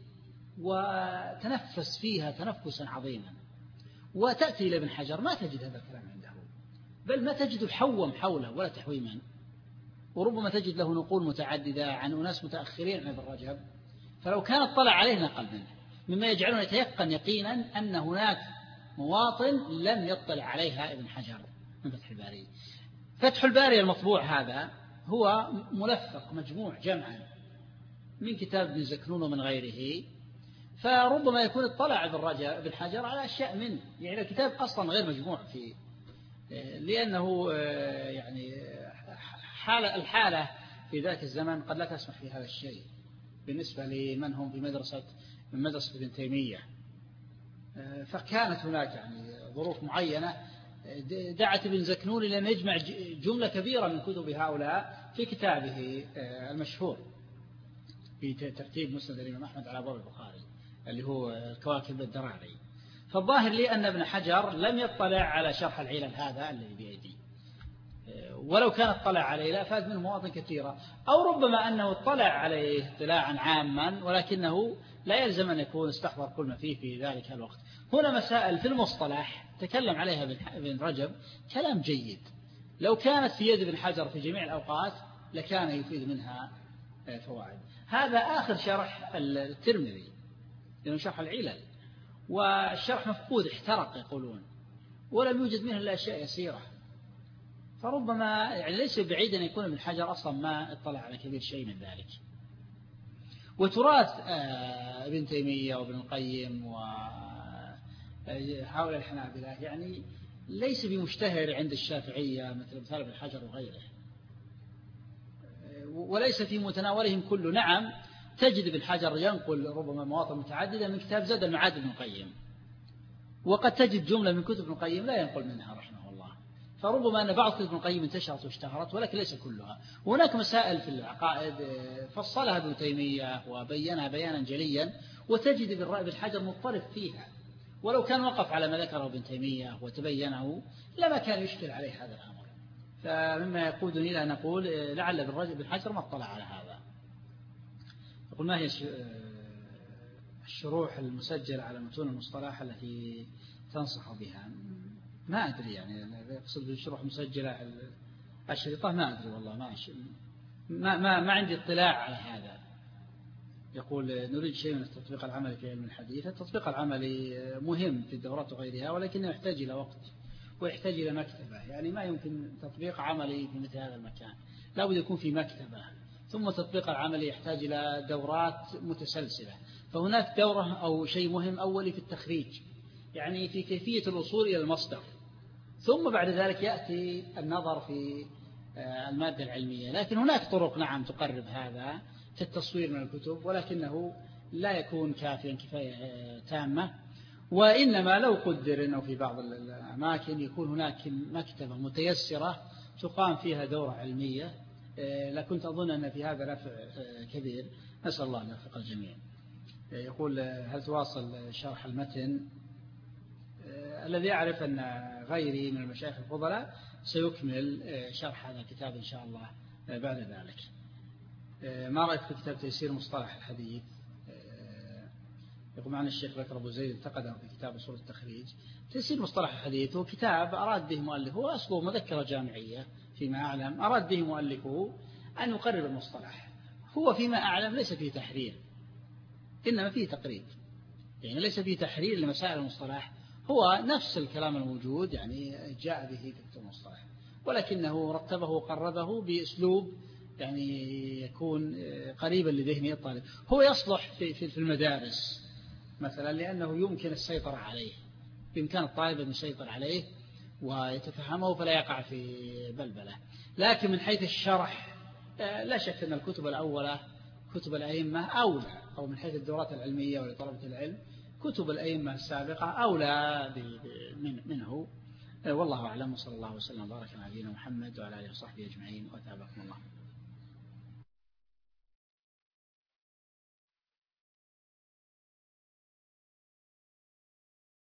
S2: وتنفس فيها تنفسا عظيما، وتأتي إلى ابن حجر ما تجد هذا الكلام عنده، بل ما تجد حوم حوله ولا تحويما، وربما تجد له نقول متعددة عن أناس متأخرين عن ابن رجب، فلو كان اطلع عليه نقل منه، مما يجعلنا يتيقن يقينا أن هناك مواطن لم يطلع عليها ابن حجر من فتح الباري. فتح الباري المطبوع هذا هو ملفق مجموع جمعا من كتاب ابن زكنون ومن غيره، فربما يكون اطلع ابن رجب ابن حجر على أشياء منه، يعني الكتاب أصلا غير مجموع فيه، لأنه يعني حالة الحالة في ذاك الزمن قد لا تسمح في هذا الشيء بالنسبة لمن هم في مدرسة من مدرسة ابن تيمية. فكانت هناك يعني ظروف معينة دعت ابن زكنون لأن يجمع جملة كبيرة من كتب هؤلاء في كتابه المشهور في ترتيب مسند الإمام أحمد على أبواب البخاري اللي هو الكواكب الدراري. فالظاهر لي أن ابن حجر لم يطلع على شرح العلل هذا الذي بيدي، ولو كان اطلع عليه لا فاد منه مواطن كثيرة، أو ربما أنه اطلع عليه اطلاعا عاما ولكنه لا يلزم أن يكون استحضر كل ما فيه في ذلك الوقت. هنا مسائل في المصطلح تكلم عليها ابن رجب كلام جيد، لو كانت في يد ابن حجر في جميع الأوقات لكان يفيد منها فوائد. هذا آخر شرح الترمذي لأنه شرح العلل، والشرح مفقود احترق يقولون، ولم يوجد منه إلا أشياء يسيرة، فربما يعني ليس بعيد أن يكون ابن حجر أصلا ما اطلع على كبير شيء من ذلك. وتراث ابن تيمية وابن القيم وهؤلاء الحنابلة يعني ليس بمشتهر عند الشافعية مثل مثال ابن حجر وغيره، وليس في متناولهم كله. نعم تجد ابن حجر ينقل ربما مواطن متعددة من كتاب زاد المعاد ابن القيم، وقد تجد جملة من كتب ابن القيم لا ينقل منها رحمه الله، فربما أن بعض كتب ابن القيم انتشرت واشتهرت ولكن ليس كلها. وهناك مسائل في العقائد فصلها ابن تيمية وبينها بيانا جليا، وتجد ابن حجر مضطرب فيها، ولو كان وقف على ما ذكره ابن تيمية وتبينه لما كان يشكل عليه هذا الأمر. فمما يقودني إلى أن نقول لعل ابن حجر ما اطلع على هذا. يقول ما هي الشروح المسجلة على متون المصطلح التي تنصح بها؟ ما أدري يعني يقصد بالشروح المسجلة الشريطة، ما أدري والله، ما ما ما, ما عندي اطلاع على هذا. يقول نريد شيء من التطبيق العملي في علم الحديث. التطبيق العملي مهم في الدورات وغيرها، ولكنه يحتاج إلى وقت ويحتاج إلى مكتبة، يعني ما يمكن تطبيق عملي في مثل هذا المكان، لا بد يكون في مكتبة. ثم التطبيق العملي يحتاج إلى دورات متسلسلة، فهناك دورة أو شيء مهم أولي في التخريج، يعني في كيفية الوصول إلى المصدر، ثم بعد ذلك يأتي النظر في المادة العلمية. لكن هناك طرق نعم تقرب هذا في التصوير من الكتب، ولكنه لا يكون كافيا كفاية تامة. وإنما لو قدر أنه في بعض الأماكن يكون هناك مكتبة متيسرة تقام فيها دورة علمية، لكنت أظن أن في هذا نفع كبير، نسأل الله أن يوفق الجميع. يقول هل تواصل شرح المتن؟ الذي أعرف أن غيري من المشايخ الفضلاء سيكمل شرح هذا الكتاب إن شاء الله بعد ذلك. ما رأيك في كتاب تيسير مصطلح الحديث؟ يقول معنا الشيخ بكر أبو زيد انتقده في كتاب أصول التخريج. تيسير مصطلح الحديث هو كتاب أراد به مؤلفه، هو أصله مذكرة جامعية فيما أعلم، أراد به مؤلفه أن يقرر المصطلح. هو فيما أعلم ليس فيه تحرير، إنما فيه تقريب، يعني ليس فيه تحرير لمسائل المصطلح، هو نفس الكلام الموجود يعني جاء به في كتب المصطلح، ولكنه رتبه وقربه بأسلوب يعني يكون قريبا لذهن الطالب. هو يصلح في في المدارس مثلا لأنه يمكن السيطرة عليه، بإمكان الطالب أن يسيطر عليه ويتفهمه فلا يقع في بلبلة. لكن من حيث الشرح لا شك أن الكتب الأولى كتب الأئمة أولى، أو من حيث الدورات العلمية ولطلبة العلم كتب الأئمة السابقة أولى منه. والله أعلم، وصلى الله وسلم وبارك على نبينا محمد وعلى آله وصحبه أجمعين، وتابعكم الله.